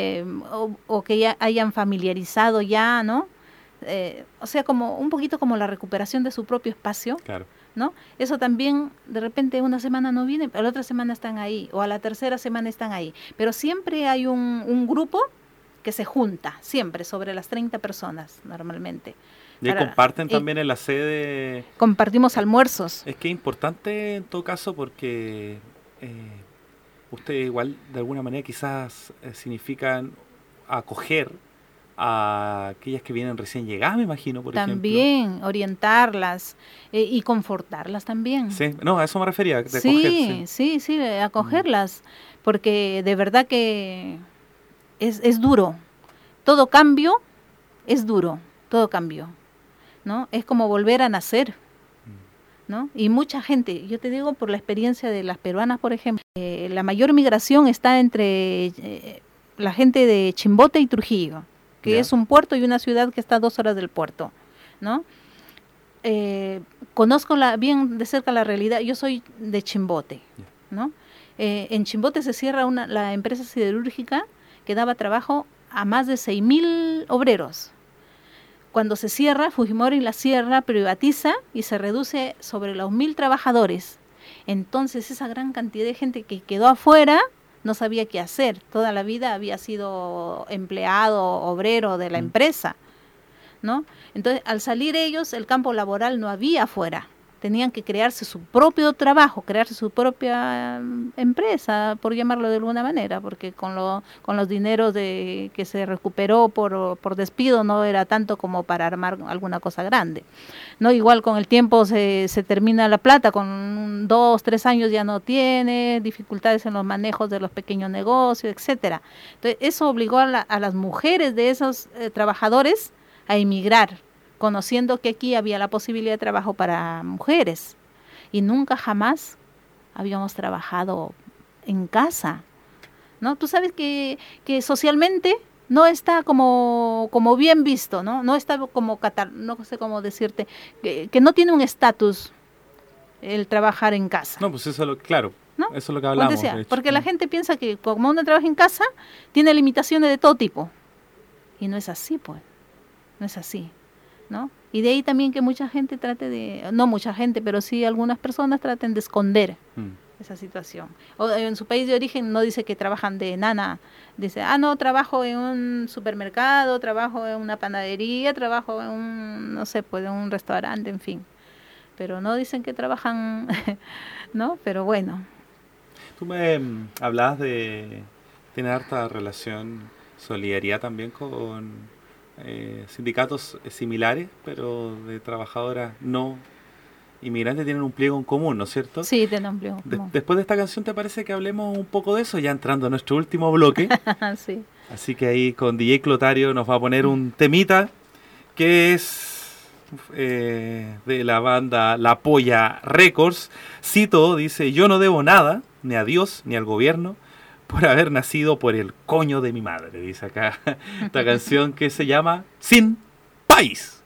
o que ya hayan familiarizado ya, ¿no? O sea, como un poquito como la recuperación de su propio espacio. Claro. ¿No? Eso también, de repente una semana no viene, a la otra semana están ahí, o a la tercera semana están ahí. Pero siempre hay un grupo que se junta, siempre, sobre las 30 personas, normalmente. ¿Y comparten también en la sede? Compartimos almuerzos. Es que es importante en todo caso porque ustedes igual, de alguna manera, quizás significan acoger a aquellas que vienen recién llegadas, me imagino, por ejemplo. También, orientarlas y confortarlas también. Sí, no, a eso me refería, de acoger. Sí, acogerlas, porque de verdad que es duro. Todo cambio es duro, todo cambio, ¿no? Es como volver a nacer, ¿no? Y mucha gente, yo te digo por la experiencia de las peruanas, por ejemplo, la mayor migración está entre la gente de Chimbote y Trujillo, que es un puerto y una ciudad que está a 2 horas del puerto, ¿no? Conozco bien de cerca la realidad. Yo soy de Chimbote, ¿no? En Chimbote se cierra la empresa siderúrgica que daba trabajo a más de 6.000 obreros. Cuando se cierra, Fujimori la cierra, privatiza y se reduce sobre los 1.000 trabajadores. Entonces esa gran cantidad de gente que quedó afuera no sabía qué hacer. Toda la vida había sido empleado, obrero de la empresa, ¿no? Entonces, al salir ellos, el campo laboral no había afuera. Tenían que crearse su propio trabajo, crearse su propia empresa, por llamarlo de alguna manera, porque con los dineros que se recuperó por despido no era tanto como para armar alguna cosa grande, ¿no? Igual con el tiempo se termina la plata, con 2, 3 años ya no tiene, dificultades en los manejos de los pequeños negocios, etcétera. Entonces, eso obligó a las mujeres de esos trabajadores a emigrar, conociendo que aquí había la posibilidad de trabajo para mujeres. Y nunca jamás habíamos trabajado en casa, ¿no? Tú sabes que socialmente no está como bien visto, ¿no? No está como, no sé cómo decirte, que no tiene un estatus el trabajar en casa. No, pues eso claro, ¿no? Eso es lo que hablamos. Porque la gente piensa que como uno trabaja en casa, tiene limitaciones de todo tipo. Y no es así, pues. No es así, ¿no? Y de ahí también que mucha gente no mucha gente, pero sí algunas personas traten de esconder, esa situación. O en su país de origen no dice que trabajan de nana, dice, no, trabajo en un supermercado, trabajo en una panadería, trabajo en un, no sé, pues en un restaurante, en fin. Pero no dicen que trabajan, ¿no? Pero bueno. Tú me hablabas de tener harta relación, solidaridad también con sindicatos similares, pero de trabajadoras no inmigrantes tienen un pliego en común, ¿no es cierto? Sí, tienen un pliego en común. Después de esta canción, ¿te parece que hablemos un poco de eso? Ya entrando a nuestro último bloque. Sí. Así que ahí con DJ Clotario nos va a poner un temita que es de la banda La Polla Records. Cito, dice, yo no debo nada, ni a Dios, ni al gobierno, por haber nacido por el coño de mi madre. Dice acá esta canción que se llama Sin País.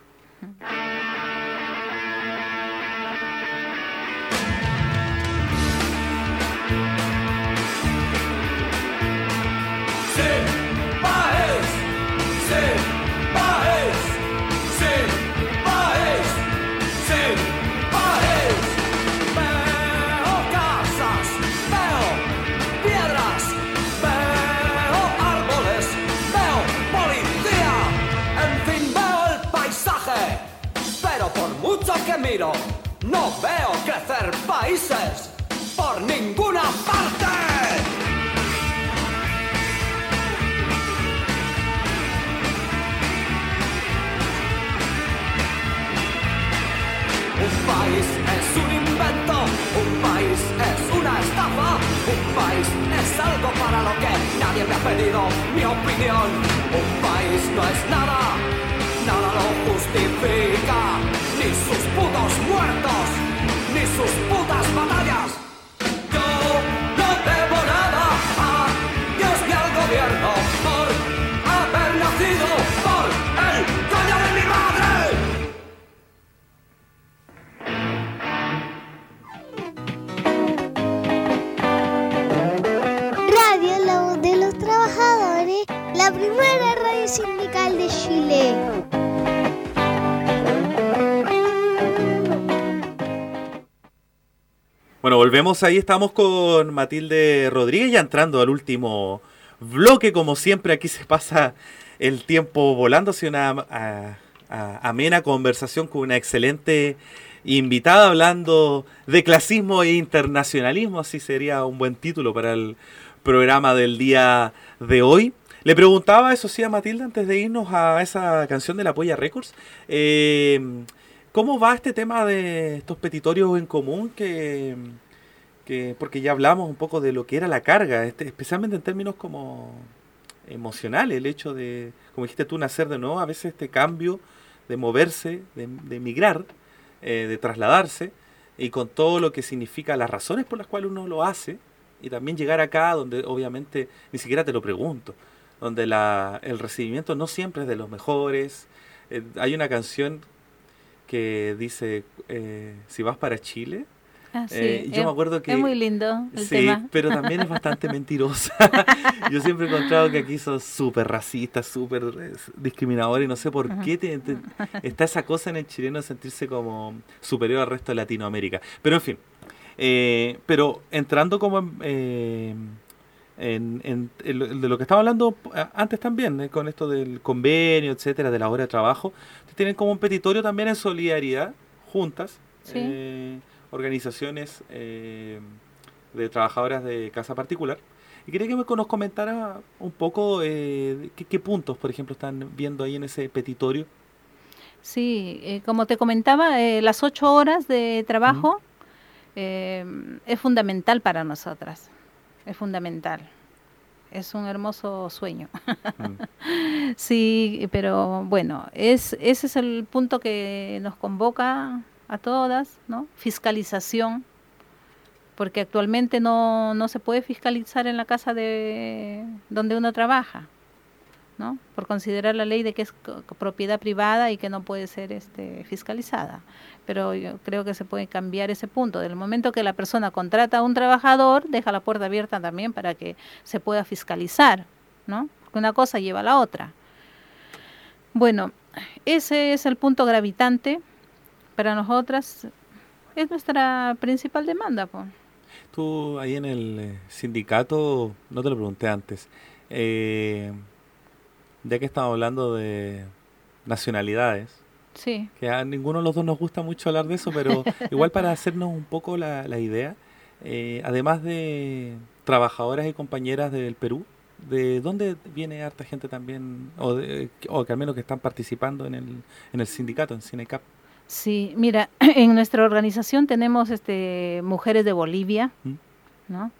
Que miro, no veo crecer países por ninguna parte. Un país es un invento, un país es una estafa, un país es algo para lo que nadie me ha pedido mi opinión. Un país no es nada, nada lo justifica. Ni sus putos muertos, ni sus putas batallas. Yo no debo nada a Dios ni al gobierno por haber nacido por el coño de mi madre. Radio La Voz de los Trabajadores, la primera radio sindical de Chile. Bueno, volvemos, ahí estamos con Matilde Rodríguez, ya entrando al último bloque. Como siempre, aquí se pasa el tiempo volando. Ha sido una amena conversación con una excelente invitada, hablando de clasismo e internacionalismo. Así sería un buen título para el programa del día de hoy. Le preguntaba, eso sí, a Matilde, antes de irnos a esa canción de La Polla Records, ¿cómo va este tema de estos petitorios en común? Porque ya hablamos un poco de lo que era la carga, especialmente en términos como emocionales, el hecho de, como dijiste tú, nacer de nuevo, a veces este cambio de moverse, de emigrar, de trasladarse, y con todo lo que significa las razones por las cuales uno lo hace, y también llegar acá donde obviamente ni siquiera te lo pregunto, donde el recibimiento no siempre es de los mejores. Hay una canción que dice, si vas para Chile, sí, yo me acuerdo que... Es muy lindo el sí, tema. pero también es bastante mentirosa. Yo siempre he encontrado que aquí son súper racistas, súper discriminadores, y no sé por qué está esa cosa en el chileno de sentirse como superior al resto de Latinoamérica. Pero en fin, pero entrando como de lo que estaba hablando antes también, con esto del convenio, etcétera, de la hora de trabajo, tienen como un petitorio también en solidaridad, juntas, sí. Organizaciones de trabajadoras de casa particular. Y quería que nos comentara un poco qué puntos, por ejemplo, están viendo ahí en ese petitorio. Sí, como te comentaba, las 8 horas de trabajo es fundamental para nosotras. Es fundamental. Es un hermoso sueño. Sí, pero bueno, ese es el punto que nos convoca a todas, ¿no? Fiscalización, porque actualmente no se puede fiscalizar en la casa de donde uno trabaja, ¿no? Por considerar la ley de que es propiedad privada y que no puede ser fiscalizada. Pero yo creo que se puede cambiar ese punto. Del momento que la persona contrata a un trabajador, deja la puerta abierta también para que se pueda fiscalizar, ¿no? Porque una cosa lleva a la otra. Bueno, ese es el punto gravitante para nosotras. Es nuestra principal demanda, pues. tú ahí en el sindicato, no te lo pregunté antes, ya que estamos hablando de nacionalidades, Sí. que a ninguno de los dos nos gusta mucho hablar de eso, pero igual para hacernos un poco la idea, además de trabajadoras y compañeras del Perú, ¿de dónde viene harta gente también, o que al menos que están participando en el sindicato, en Sinecap? Sí, mira, en nuestra organización tenemos mujeres de Bolivia, ¿no?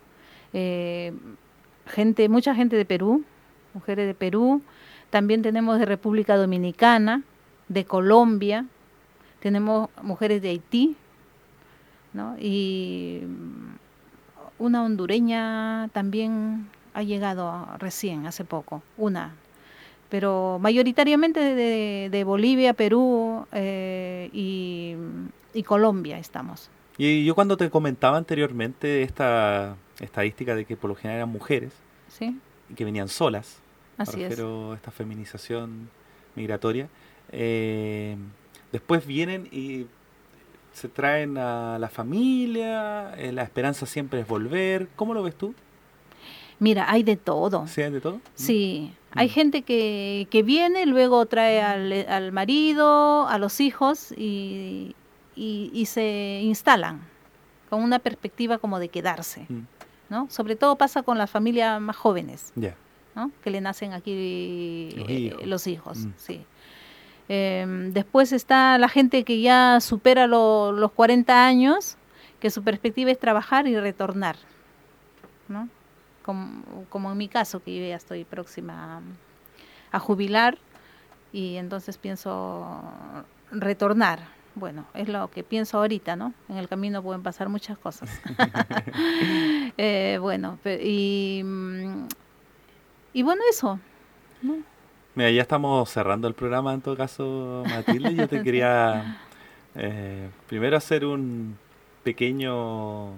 Mucha gente de Perú, mujeres de Perú, también tenemos de República Dominicana, de Colombia, tenemos mujeres de Haití, ¿no? Y una hondureña también ha llegado recién, hace poco, pero mayoritariamente de Bolivia, Perú y Colombia estamos. Y yo cuando te comentaba anteriormente esta estadística de que por lo general eran mujeres, ¿sí?, y que venían solas, así me refiero a esta feminización migratoria, después vienen y se traen a la familia, la esperanza siempre es volver. ¿Cómo lo ves tú? Mira, hay de todo. ¿Sí hay de todo? Sí, hay gente que viene, luego trae al marido, a los hijos y se instalan con una perspectiva como de quedarse, ¿no? Sobre todo pasa con las familias más jóvenes, ¿no? Que le nacen aquí los hijos, sí. Después está la gente que ya supera los 40 años, que su perspectiva es trabajar y retornar, ¿no? Como en mi caso, que yo ya estoy próxima a jubilar y entonces pienso retornar. Bueno, es lo que pienso ahorita, ¿no? En el camino pueden pasar muchas cosas. Bueno, y bueno, eso, ¿no? Mira, ya estamos cerrando el programa en todo caso, Matilde. Yo te quería primero hacer un pequeño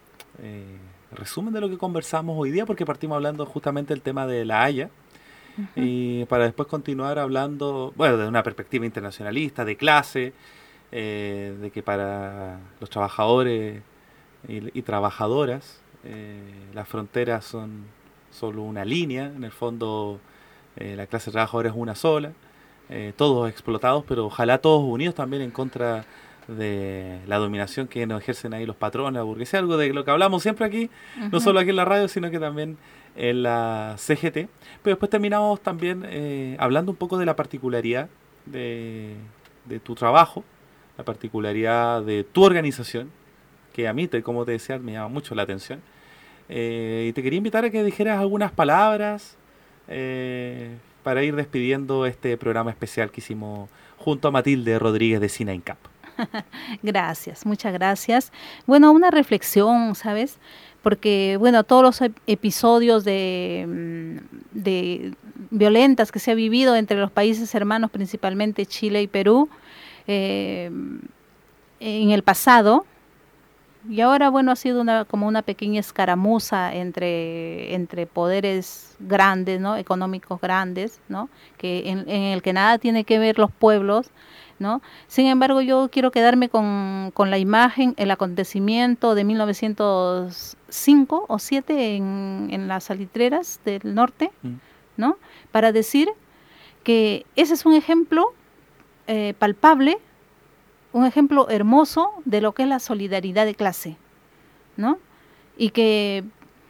resumen de lo que conversamos hoy día, porque partimos hablando justamente del tema de La Haya, y para después continuar hablando, bueno, de una perspectiva internacionalista, de clase, de que para los trabajadores y trabajadoras las fronteras son solo una línea, en el fondo la clase trabajadora es una sola, todos explotados, pero ojalá todos unidos también en contra de la dominación que nos ejercen ahí los patrones, la burguesía, algo de lo que hablamos siempre aquí, no solo aquí en la radio, sino que también en la CGT. Pero después terminamos también hablando un poco de la particularidad de tu trabajo, la particularidad de tu organización, que a mí, como te decía, me llama mucho la atención. Y te quería invitar a que dijeras algunas palabras para ir despidiendo este programa especial que hicimos junto a Matilde Rodríguez de Sinecap. Gracias, muchas gracias. Bueno, una reflexión, ¿sabes? Porque, bueno, todos los episodios de violentas que se ha vivido entre los países hermanos, principalmente Chile y Perú, en el pasado, y ahora, bueno, ha sido como una pequeña escaramuza entre poderes grandes, ¿no? Económicos grandes, ¿no? Que en el que nada tiene que ver los pueblos, ¿no? Sin embargo, yo quiero quedarme con la imagen, el acontecimiento de 1905 o 7 en las salitreras del norte, ¿no? Para decir que ese es un ejemplo palpable, un ejemplo hermoso de lo que es la solidaridad de clase, ¿no? Y que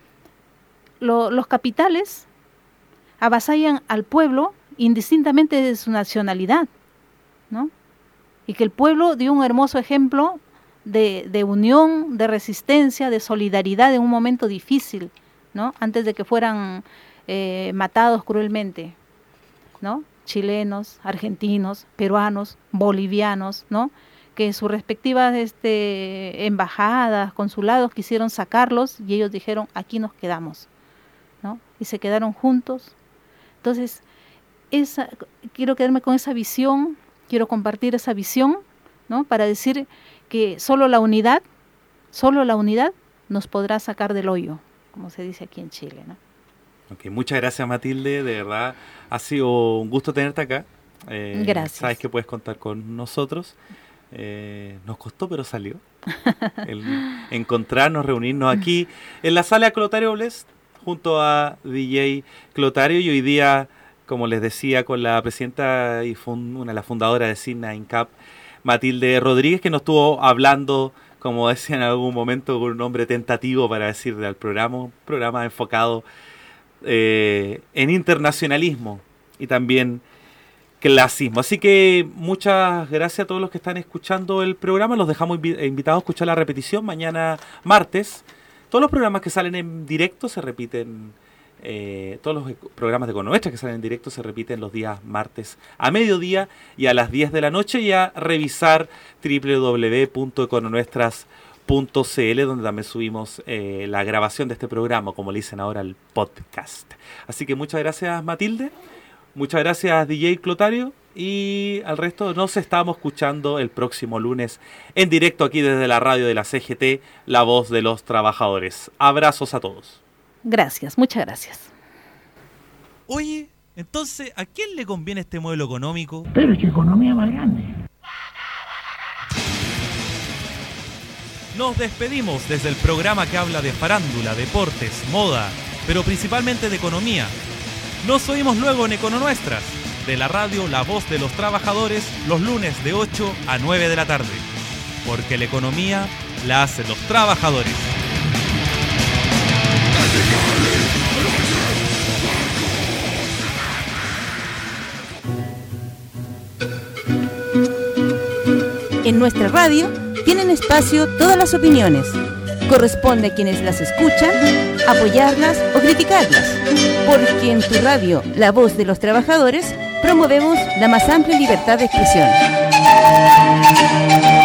los capitales avasallan al pueblo indistintamente de su nacionalidad, ¿no? Y que el pueblo dio un hermoso ejemplo de unión, de resistencia, de solidaridad en un momento difícil, ¿no? Antes de que fueran matados cruelmente, ¿no? Chilenos, argentinos, peruanos, bolivianos, ¿no? Que sus respectivas embajadas, consulados quisieron sacarlos y ellos dijeron, aquí nos quedamos, ¿no? Y se quedaron juntos. Entonces, quiero quedarme con esa visión, quiero compartir esa visión, ¿no? Para decir que solo la unidad nos podrá sacar del hoyo, como se dice aquí en Chile, ¿no? Okay, muchas gracias, Matilde, de verdad ha sido un gusto tenerte acá. Gracias. Sabes que puedes contar con nosotros. Nos costó, pero salió. El encontrarnos, reunirnos aquí en la sala Clotario Blest junto a DJ Clotario, y hoy día, como les decía, con la presidenta y una de las fundadoras de Signa INCAP, Matilde Rodríguez, que nos estuvo hablando, como decía en algún momento, con un nombre tentativo para decirle al programa, un programa enfocado en internacionalismo y también clasismo. Así que muchas gracias a todos los que están escuchando el programa. Los dejamos invitados a escuchar la repetición mañana martes. Todos los programas que salen en directo se repiten, todos los programas de Econonuestras que salen en directo se repiten los días martes a mediodía y a las 10 de la noche, y a revisar www.econonuestras.cl, donde también subimos la grabación de este programa, como le dicen ahora, el podcast. Así que muchas gracias, Matilde. Muchas gracias, DJ Clotario, y al resto nos estamos escuchando el próximo lunes en directo aquí desde la radio de la CGT, La Voz de los Trabajadores. Abrazos a todos. Gracias, muchas gracias. Oye, entonces, ¿a quién le conviene este modelo económico? Pero es que economía más grande. Nos despedimos desde el programa que habla de farándula, deportes, moda, pero principalmente de economía. Nos oímos luego en Econonuestras, de la radio La Voz de los Trabajadores, los lunes de 8 a 9 de la tarde. Porque la economía la hacen los trabajadores. En nuestra radio tienen espacio todas las opiniones. Corresponde a quienes las escuchan apoyarlas o criticarlas, porque en tu radio, La Voz de los Trabajadores, promovemos la más amplia libertad de expresión.